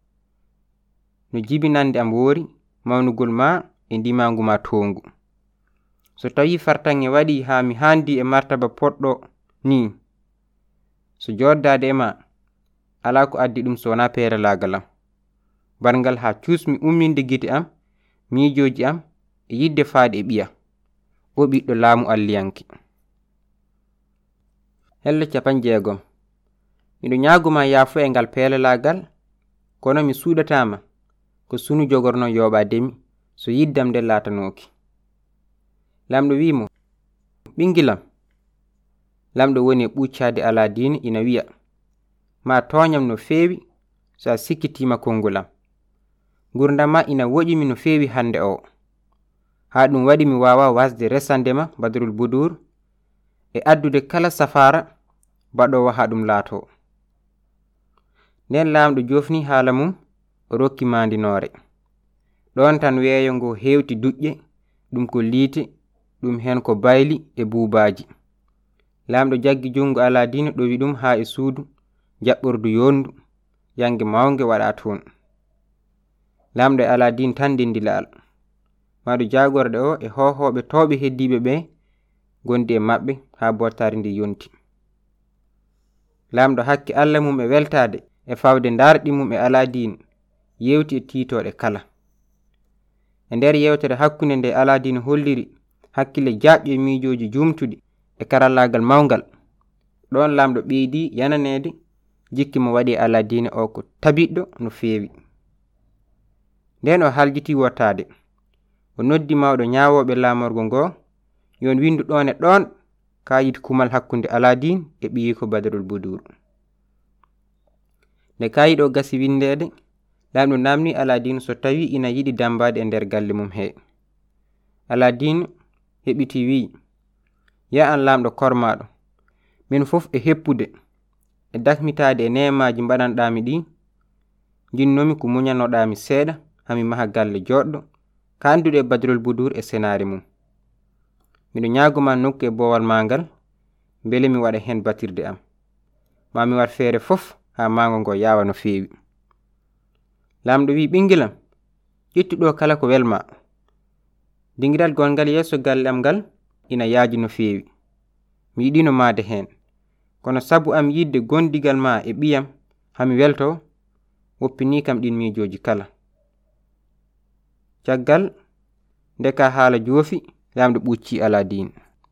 no jibinande am woori mawnugol ma e ndimangu ma tongu. so tawi fartange waɗi ha mi handi e martaba poɗɗo ni so joddade e ma ala ko addi ɗum sowona peerelagal am. barngal ha cuusmi umminde gite am miijoji am e yidde faade e ɓiya o ɓiɗɗo laamu alliyanke. helle capan jeegom. miɗo ñaaguma yaafo e ngal peelelagal kono mi suuɗatama ko sunu jogorno yoɓademi so yiddam nde laatanoki. lamɗo wimo ɓingilam. lamɗo woni e ɓuccade Aladin ina wi'a ma toñam no feewi so a sikkitima kongulam. gurdama ina woƴimi no feewi hande o ha ɗum waɗi mi wawa wasde resandema Badrul Budur e addude kala safara baɗowo ha ɗum laato. nden lamɗo jofni haala mum o rokki mandinore. ɗon tan weeyo ngo hewti duƴƴe ɗum ko liite ɗum hen ko bayli e buubaji. lamɗo jaggi jungo Aladin ɗowi ɗum ha e suudu jaɓɓordu yondu yange mawnge waɗa toon. lamɗo e Aladin tan ndendi laal. maɗo jagorɗe o e hohoɓe towɓe heddiɓe ɓe gondi e maɓɓe ha bottari ndi yonti. lamɗo hakke Allah mum e weltade e fawde darɗi mum e Aladin yewti e tiitoɗe kala. e nder yewtere hakkunde nde Aladin holliri hakkille jaɓƴe miijoji jumtuɗi e karallagal mawngal. Ɗon lamɗo ɓeydi yananede jikki mo waɗi Aladin o ko tabiɗɗo no feewi. Nden o haljiti wottade o noddi mawɗo ñawoɓe lamorgo ngo yon windu ɗon e ɗon kayit kumal hakkunde Aladin e ɓiyiko Badrul Budur. Nde kayiɗo gasi windede, lamɗo namni Aladin so tawi ina yiɗi dambade e nder galle mum he. Aladin heɓiti wi, ya an lamɗo kormaɗo, min fof e heppude e dakmitade e nemaji mbaɗanɗami ɗi, jinnomi ko muñanoɗami seeɗa hami maha galle joɗɗo ka anduɗo e Badrul Budur e senare mum. Miɗo ñagoma nokku e bowal mangal beele mi waɗa hen batirde am, ma mi wat feere fof ha mango ngo yawa no feewi. Lamɗo wi, ɓingilam, ƴettu ɗo kala ko welma. Dingiral gongal yeso galle am ngal ina yaaji no feewi, mi yiɗino maade hen, kono sabu am yidde gondigal ma e ɓiyam hami welto, woppini kam ɗin miijoji kala. Caggal ndeka haala joofi, lamɗo ɓucci Aladin.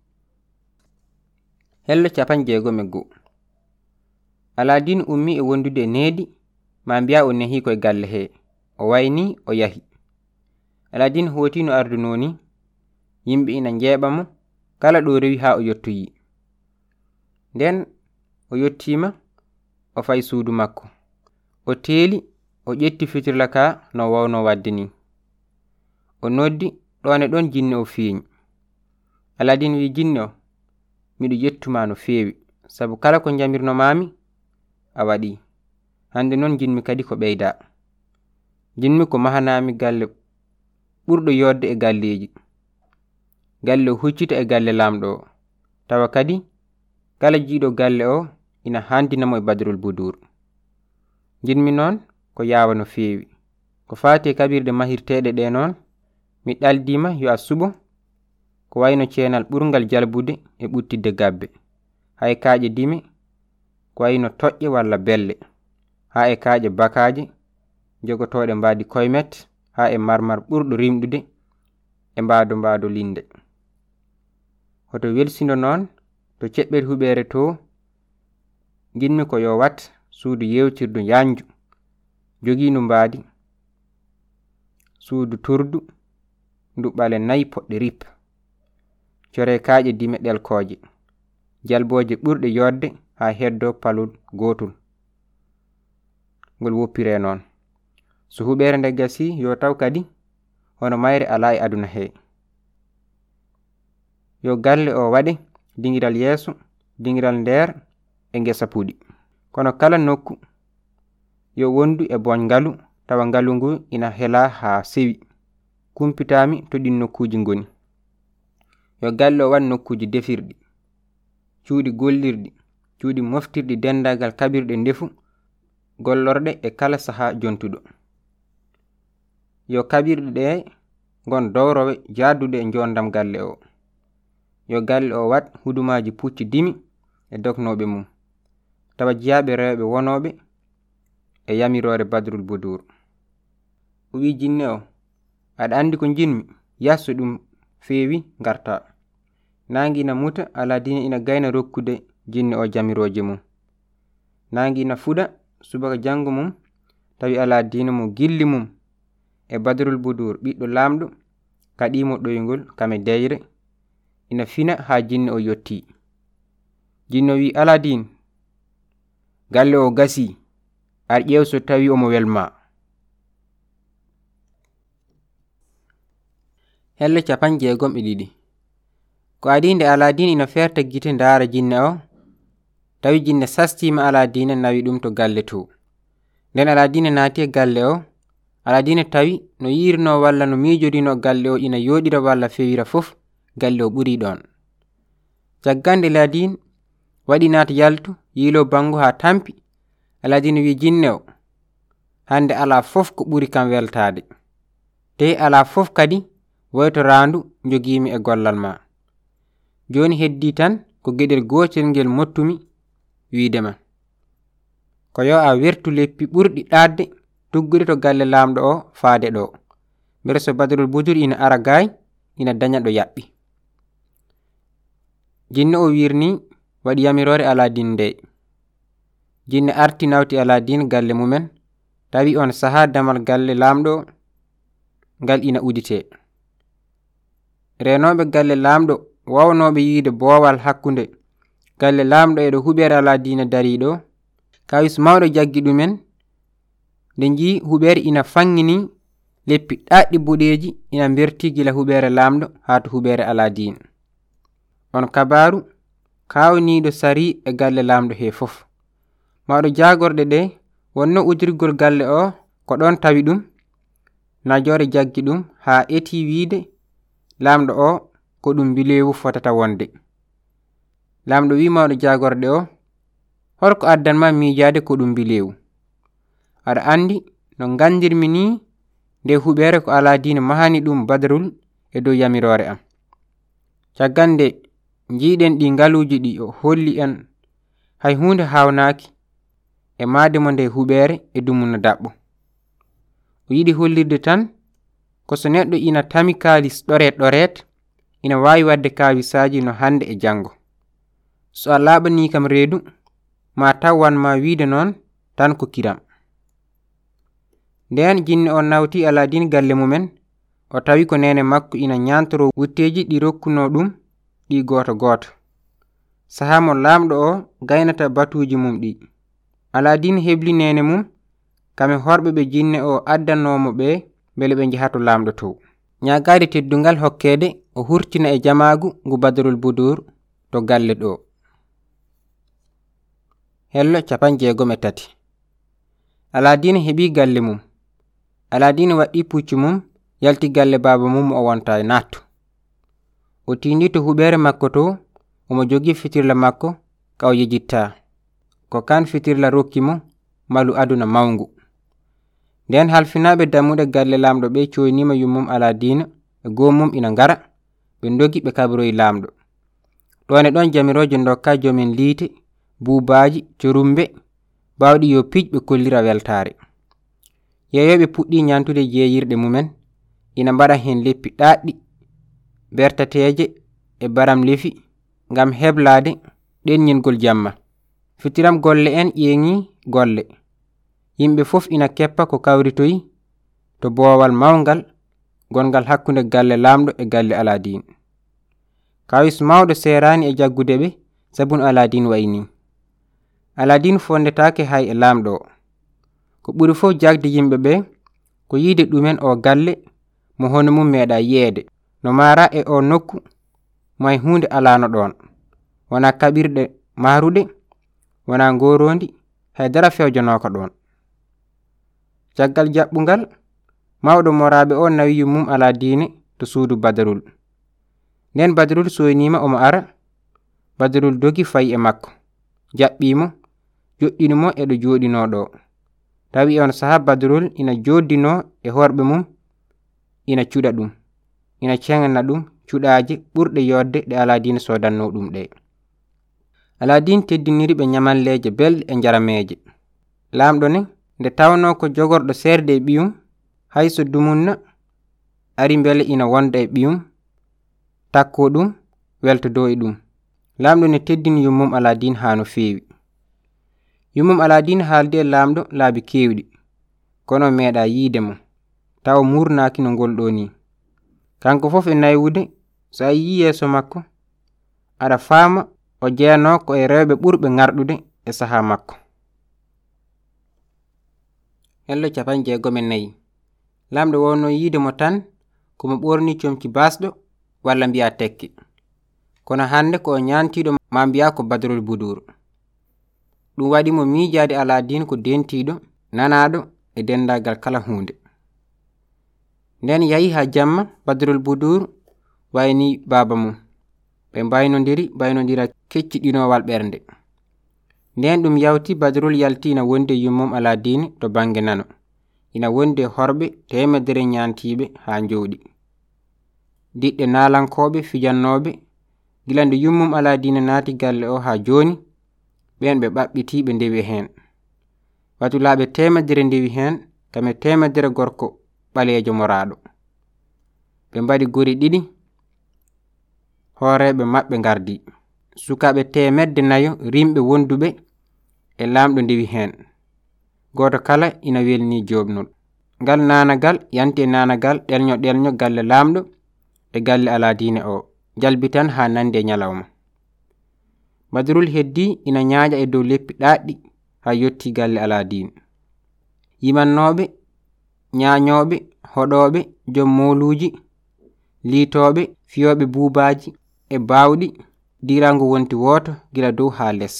Hello capan jeegom e go. Aladin ummi e wondude e needi, ma mbiya o nehi koye galle he, o wayni o yahi. Aladin hooti no ardunoni, yimɓe ina njeeɓa mo kala ɗo rewi ha o yettoyi. Nden o yettima o fay suudu makko, o teeli o ƴetti fitirla ka no wawno wadde ni. O noddi ɗon e ɗon jinne o feeñi. Aladin wi, jinne o, miɗo yettuma no feewi, sabu kala ko jamirnomami a waɗi. Hande noon jinmi kadi ko ɓeyda. Jinmi ko mahanami galle ɓurɗo yodde e galleji. Galle o huccita e galle lamɗo o, tawa kadi kala jiiɗo galle o ina handinamo e Badrul Budur. Jinmi noon ko yawa no feewi. Ko fati kabirde mahirteɗe ɗe noon, mi ɗaldima yo a suɓo ko wayno ceenal ɓurgal jalbude e ɓuttidde gabbe, hay kaaƴe dime ko wayno toƴƴe walla belle, ha e kaaƴe bakaje jogotoɗe mbadi koymet, ha e marmar ɓurɗo rimɗude e mbado mbado linde. Hoto welsindo noon to ceɓɓere huɓere to, jinmi ko yo wat suudu yewtirdu yanju joginu mbadi, suudu turdu ndu ɓale nayi poɗɗe rip, core kaaƴe dime ɗelkoje, jalboje ɓurɗe yodde ha heddo palol gotol ngol woppire noon. So huɓere nde gasi yo taw kadi hono mayre ala e aduna he. Yo galle o waɗe dingiral yeeso, dingiral nder e ngesa puɗi. Kono kala nokku yo wondu e boñ ngalu, tawa ngalu ngu ina hela ha sewi, kumpitami to ɗin nokkuji ngoni. Yo galle o waɗ nokkuji defirɗi, cuuɗi gollirɗi, cuuɗi moftirɗi dendagal kabirɗe ndefu gollorɗe e kala saha jontuɗo. Yo kabirɗe ɗe gon dowrowe jaddude e jondam galle o. Yo galle o wat hudumaji pucci dimi e doknoɓe mum, tawa jiyaɓe rewɓe wonoɓe e yamirore Badrul Budur. O wi jinne o, aɗa andi ko jinmi, yasso ɗum feewi garta. Nangi ina muta, Aladin ina gayna rokkude jinne o jamiroje mum. Nangi ina fuɗa subaka jango mum, tawi Aladin mo gilli mum e Badrul Budur ɓiɗɗo lamɗo kaɗimo ɗoygol kame deyre, ina fina ha jinne o yotti. Jinne o wi, Aladin, galle o gasi, ar ƴeew so tawi omo welma. Helle capan jeegom e ɗiɗi. Ko adi nde Aladin ina ferta gite ndaara jinne o, tawi jinne sastima Aladin nawi ɗum to galle to. Nden Aladin naati e galle o, Aladin tawi no yirno walla no miijorino galle o ina yoɗira walla fewira fof, galle o ɓuri ɗon. Jaggande Aladin waɗi naata yaltu yilo bangu ha tampi. Aladin wi jinne o, hande ala fof ko ɓuri kam weltade, te ala fof kadi woyto randu jogimi e gollal ma. Joni heddi tan ko geɗel gotel ngel mottumi wiidema, ko yo a wertu leppi ɓurɗi ɗadde tuggude to galle lamɗo o faade ɗo, mbere so Badrul Budur ina ara gaay ina daña ɗo yaɓɓi. Jinne o wirni waɗi yamirore Aladin nde. Jinne arti nawti Aladin galle mumen tawi on saha damal galle lamɗo ngal ina udite. Renoɓe galle lamɗo wawnoɓe yiide boowal hakkunde galle lamɗo e ɗo huɓere Aladin dariɗo, kawis mawɗo jaggi ɗumen nde ji huɓere ina fangini leppi ɗaɗɗi boɗeji ina berti gila huɓere lamɗo ha to huɓere Aladin. On kabaru kawniɗo sari e galle lamɗo he fof. Mawɗo jagorɗe ɗe wonno udirgol galle o ko ɗon tawi ɗum, najore jaggi ɗum ha eti wiide lamɗo o ko ɗum bilewu fotata wonde. Lamɗo wi mawɗo jagorɗe o, holko addanma miijade ko ɗum bilewu? Aɗa andi no gandirmi ni nde huɓere ko Aladin mahani ɗum Badrul e dow yamirore am. Caggal nde jiiɗen ɗi ngaluji ɗi o holli en hay hunde hawnaki e maademo nde huɓere e dumuna daɓɓo. O yiɗi hollirde tan ko so neɗɗo ina tami kalis ɗoret ɗoret ina wawi wadde kawisaji no hande e jango. So a laɓani kam reedu ma tawan ma wiide noon tan ko kiram. Nden jinne on nawti Aladin galle mumen o tawi ko nene makko ina nyantoro wutteji ɗi rokkuno ɗum ɗi goto goto. Saha mo lamɗo o gaynata batuji mum ɗi. Aladin hebli nene mum kame horɓe ɓe jinne o addanomo ɓe bele ɓe jahato lamɗo to. Nyagade teddungal hokkede o hurtina e jamagu ngu Badrul Budur to galle ɗo. Hello capan jeegom e tati. Aladin heɓi galle mum. Aladin waɗi puccu mum yalti galle baba mum o wonta nattu. O tindi to huɓere makko to omo jogi fitirla makko ka o yejitta. Ko kan fitirla rokki mo malu aduna mawngu. Nden halfinaɓe dammuɗe galle lamɗo ɓe coynima yummum Aladin e gomum ina ngara ɓe dogi ɓe kabroyi lamɗo. Ɗone ɗon jamiroje dokka jomin liite, buubaji, corumbe bawɗi yo pij ɓe kollira weltare. Yeyoɓe puɗɗi nyantude jeeyirɗe mumen ina mbaɗa hen leppi ɗaɗɗi bertateje e baram lefi ngam heblade ɗennyingol jamma. Fitiram golle en ƴeŋi golle. Yimɓe fof ina keppa ko kawritoyi to boowal mawngal gongal hakkunde galle lamɗo e galle Aladin. Kawis mawɗo serani e jaggude ɓe sabun Aladin wayni. Aladin fondetake hay e lamɗo o. Ko ɓuri fof jagde yimɓe ɓe ko yiide ɗumen o galle mo hono mum meeɗa yeede. No mara e o nokku may hunde alano ɗon. Wana kaɓirɗe marude, wana ngorondi, haydara fewjanoko ɗon. Caggal jaɓɓungal mawɗo moraɓe o nawi yummum Aladin to suudu Badrul. Nden Badrul soynima omo ara, Badrul dogi fayi e makko, jaɓɓimo, joɗɗinimo e ɗo joɗino ɗo. Tawi on saha Badrul ina joddino e horɓe mum ina cuɗa ɗum, ina cengna ɗum cuɗaje ɓurɗe yodde ɗe Aladin sodanno ɗum ɗe. Aladin teddiniri ɓe nyamalleje belɗe e jarameje. Lamɗo ne nde tawno ko jogorɗo serde e ɓiyum, hayso dumunna ari bele ina wonda e ɓiyum takko ɗum welto dow e ɗum. Lamɗo ne teddini yummum Aladin ha no feewi. Yummum Aladin haaldi e lamɗo laabi kewɗi kono meeɗa yiide mo taw murnaki no ngol ɗo ni. Kanko fof e naywude so a yi yeeso makko aɗa faama o jeeno ko e rewɓe ɓurɓe ngarɗude e saha makko. Hello capan jeegom e nayi. Lamɗo wonno yiide mo tan komo ɓorni comci basɗo walla mbiya tekki. Kono hande ko o nyantiɗo ma mbiya ko Badrul Budur. Ɗum waɗi mo miijade Aladin ko dentiɗo nanaɗo e dendagal kala hunde. Nden yahi ha jamma Badrul Budur wayni baba mum. Ɓe mbaynodiri baynodira kecciɗinowal ɓernde. Nden ɗum yawti Badrul yalti ina wonde yummum Aladin to bange nano. Ina wonde horɓe temedere nyantiɓe ha jowɗi. Diɗɗe nalankoɓe fijannoɓe gila nde yummum Aladin naati galle o ha joni ɓen ɓe ɓaɓɓiti ɓe ndewi hen. Watulaɓe temedere ndewi hen kame temedere gorko ɓalejo moraɗo. ɓe mbaɗi guri ɗiɗi hooreɓe maɓɓe ngardi sukaɓe temedde nayo rimɓe wonduɓe e lamɗo ndewi hen goto kala ina welni jobnol ngal nanagal yanti e nanagal ɗelño ɗelño galle lamɗo e galle Aladine o jalbitan ha nande e nyalawma. Badrul heddi ina nyaaja e dow leppi ɗaɗɗi ha yotti galle Aladine. Yimannoɓe nyaanyoɓe hoɗoɓe jom moluji liitoɓe fiyoɓe buubaji e bawɗi dirango wonti woto gila dow ha les.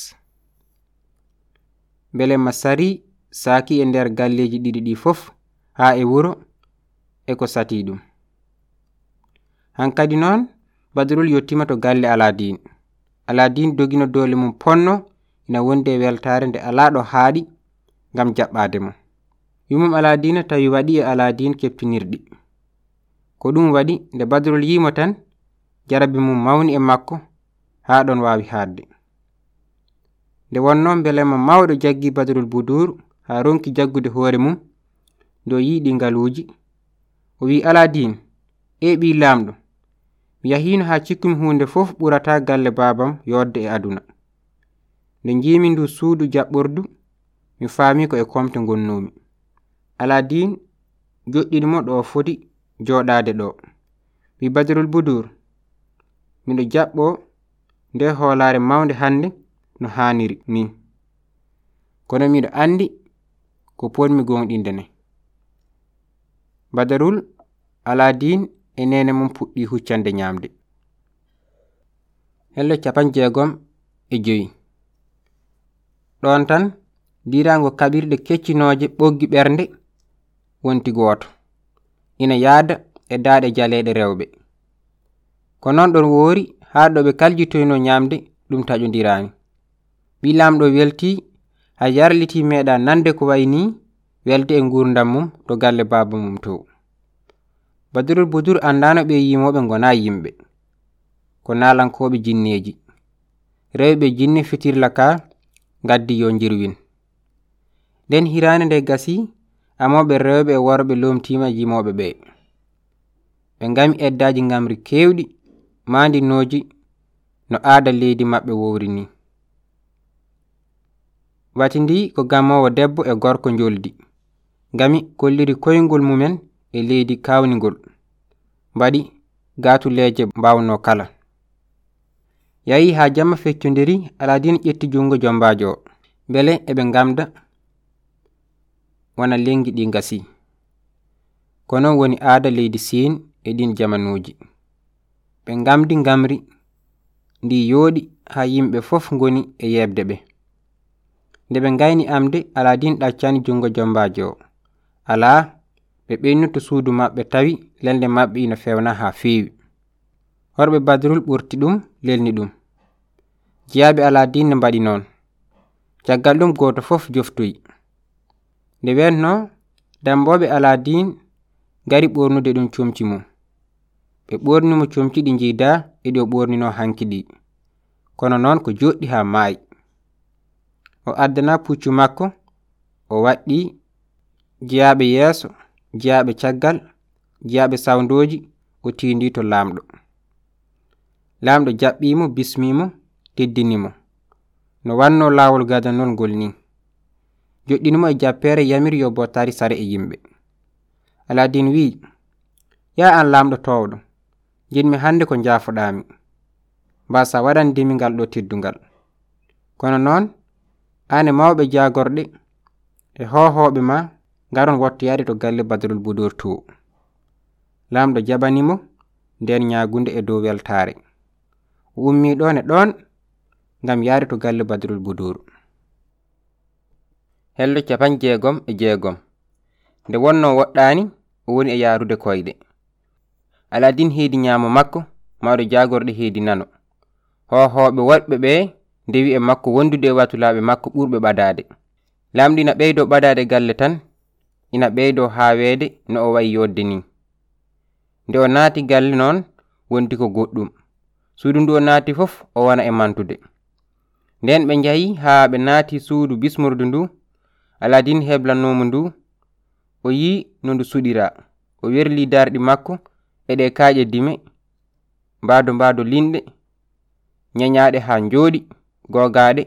Bele masari saki e nder galleji ɗiɗi ɗi fof ha e wuro e ko sati ɗum. Hankadi noon Badrul yottima to galle Aladine. Aladine dogino dole mum ponno ina wonde weltare nde alaɗo haaɗi ngam jaɓɓade mo. Yumum Aladine tawi waɗi e Aladine keptinirɗi. Ko ɗum waɗi nde Badrul yimo tan jarabi mum mawni e makko ha ɗon wawi haadde. Nde wonno belema mawɗo jaggi Badrul Budur ha ronki jaggude hoore mum do yiɗi ngaluji o wi Aladine e ɓi lamɗo mi yahino ha cikkumi hunde fof ɓurata galle babam yodde e aduna. Nde jimi ndu suudu jaɓɓordu mi faami ko e komte gonnomi. Aladine joɗɗinimo ɗo foti joɗade ɗo. Wi Badrul Budur miɗo jaɓɓo nde hoolare mawnde hande no haniri ni kono miɗo andi ko ponmi gonɗinde ne. Badrul Aladine e nene mum puɗɗi huccande nyamde. Hello capan jeegom e joyi ɗon tan dirango kaɓirɗe keccinoje ɓoggi ɓernde wonti goto ina yaada e daaɗe jaleɗe rewɓe ko non ɗon woori ha ɗo ɓe kaljitoyno nyamde ɗum taƴodirani. Ɓi lamɗo welti ha yarliti meɗa nande ko wayni welde e gurdam mum to galle baba mum to. Badrul Budur andano ɓe yimoɓe gona yimɓe ko nalankoɓe jinneji rewɓe jinne fitirla ka gaddi yo jirwin. Nden hirane nde gasi amoɓe rewɓe e worɓe lomtima yimoɓe ɓe ɓe ngami eddaji ngamri kewɗi mandinoji no aada leydi maɓɓe wowri ni. Wati ndi ko gamowo debbo e gorko njoldi ngami kolliri koyngol mumen e leydi kawnigol mbaɗi gatuleje mbawno kala. Yayi ha jamma feccodiri Aladine ƴetti jungo jombajo bele eɓe ngamda wana lengi ɗi ngasi kono woni aada leydi Siin e ɗin jamanuji. Ɓe ngamdi ngamri ndi yooɗi ha yimɓe fof ngoni e yebde ɓe. Nde ɓe ngayni amde Aladine ɗaccani jungo jombajo o ala ɓe ɓennuto suudu maɓɓe tawi lelde maɓɓe ina fewna ha feewi. Horɓe Badrul ɓurti ɗum lelni ɗum. Jeyaɓe Aladine mbaɗi noon caggal ɗum goto fof joftoyi. Nde wenno damboɓe Aladine gari ɓornude ɗum comci mum. Ɓe ɓornimo comci ɗi jeyda e ɗo ɓornino hanki ɗi kono noon ko joɗɗi ha maayi. O addana puccu makko o waɗɗi jeyaɓe yeeso jeyaɓe caggal jeyaɓe sawndoji o tindi to lamɗo. Lamɗo jaɓɓimo bismimo teddinimo no wanno lawol gadanol ngol ni joɗɗinimo e jappere yamir yo bottari sare e yimɓe. Aladine wi ya an lamɗo towɗo jinmi hande ko jaafoɗami mbasa waɗandimi ngal ɗo teddungal kono noon ane mawɓe jagorɗe e hohoɓe ma ngaron wottoyade to galle Badrul Budur to. Lamɗo jabanimo nden nyagunde e dow weltare o ummi ɗon e ɗon ngam yaade to galle Badrul Budur. Hello capan jeegom e jeegom nde wonno woɗɗani o woni e yarude koyɗe. Aladine heedi nyamo makko mawɗo jagorɗe heedi nano hohoɓe woɓɓe ɓe ndewi e makko wondude e watulaɓe makko ɓurɓe ɓadade. Lamɗo ina ɓeydo ɓadade galle tan ina ɓeydo hawede no o wayi yodde ni. Nde o naati galle noon wonti ko goɗɗum suudu ndu o naati fof o wona e mantude. Nden ɓe njahi ha ɓe naati suudu bismordu ndu Aladine heblanomo ndu o yi no ndu suɗira o werli darɗi makko e ɗe kaaƴe dime mbaado mbaado linɗe ñañaaɗe haa njooɗi googaaɗe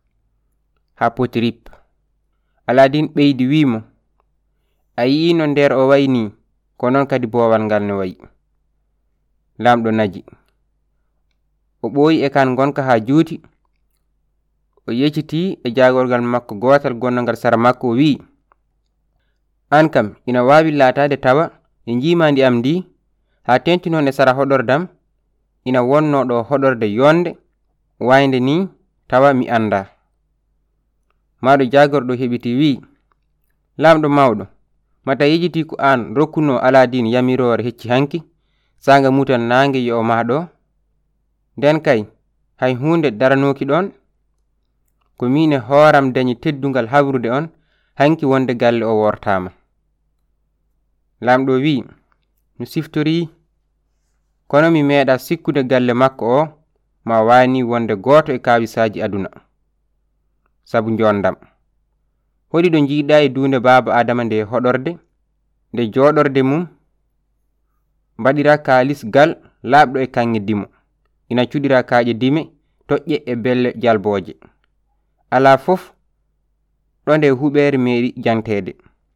haa poti rip. Aladin ɓeydi wiimo, a yii no nder o wayi ni, ko noon kadi boowal ngal ne wayi. Laamɗo naji, o ɓooyi e kan gonka haa juuti, o yeccitii e jaagorgal makko gootal gonnangal sara makko o wi'i, an kam ina waawi laataade tawa e njiima ndi am ndi haa tentinoon e sara hoɗordam ina wonno ɗo hoɗorde yonde waynde ni tawa mi annda. Maaɗo jaagorɗo heɓiti wi'i, laamɗo mawɗo, mata yejiti ko an rokkuno Aladin yamiroore hecci hanki sanga mutan naange yo o maaɗo, nden kay hay hunde daranoki ɗon, ko min e hooram dañi teddungal habrude on hanki wonde galle o wortama. Laamɗo wi'i, mi siftori kono mi meeɗa sikkude galle makko o ma wani wonde gooto e kaawisaji aduna, sabu njondam. Hoɗi ɗo jiiɗa e duunde baaba Adama nde hoɗorde, nde jooɗorde mum mbaɗira kaalis gal laaɓɗo e kanŋe dimo, ina cuɗira kaaƴe dime toƴƴe e belle jalbooje. Alaa fof ɗo nde huɓeere meeɗi jantede.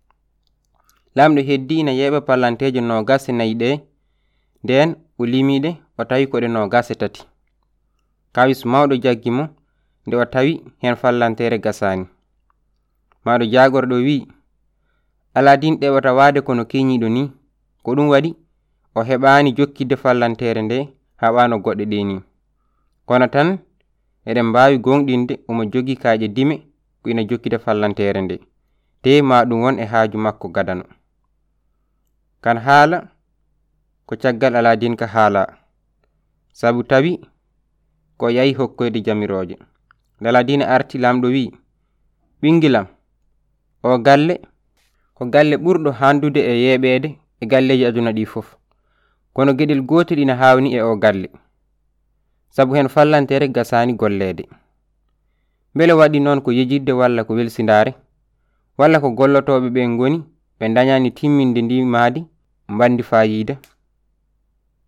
Laamɗo heddi ina yeeɓa pallanteje no gase nayi ɗe, nden o limiɗe o tawi koɗe no gase tati. Kawis mawɗo jaggi mo nde o tawi hen fallantere gasani. Maaɗo jaagorɗo wi'i, Aladin ɗeɓata waade kono keñiɗo ni, ko ɗum waɗi o heɓaani jokkidde fallantere nde haɓano goɗɗe ɗe ni. Kono tan eɗen mbaawi gonɗinde omo jogi kaaƴe dime ko ina jokkide fallantere nde, te ma ɗum won e haaju makko gadano. Kan haala ko caggal Aladin ka haala, sabu tawi ko yahi hokkoyde jamiroje. Aladin arti laamɗo wi'i, ɓingilam, o galle ko galle ɓurɗo handude e yeeɓede e galleji aduna ɗi fof, kono geɗel gotel ina hawni e o galle, sabu hen fallantere gasani golleede. Mbele waɗi noon ko yejidde walla ko welsindare, walla ko gollotoɓe ɓe ngoni ɓe dañani timminde ndi maadi mbandi fayida.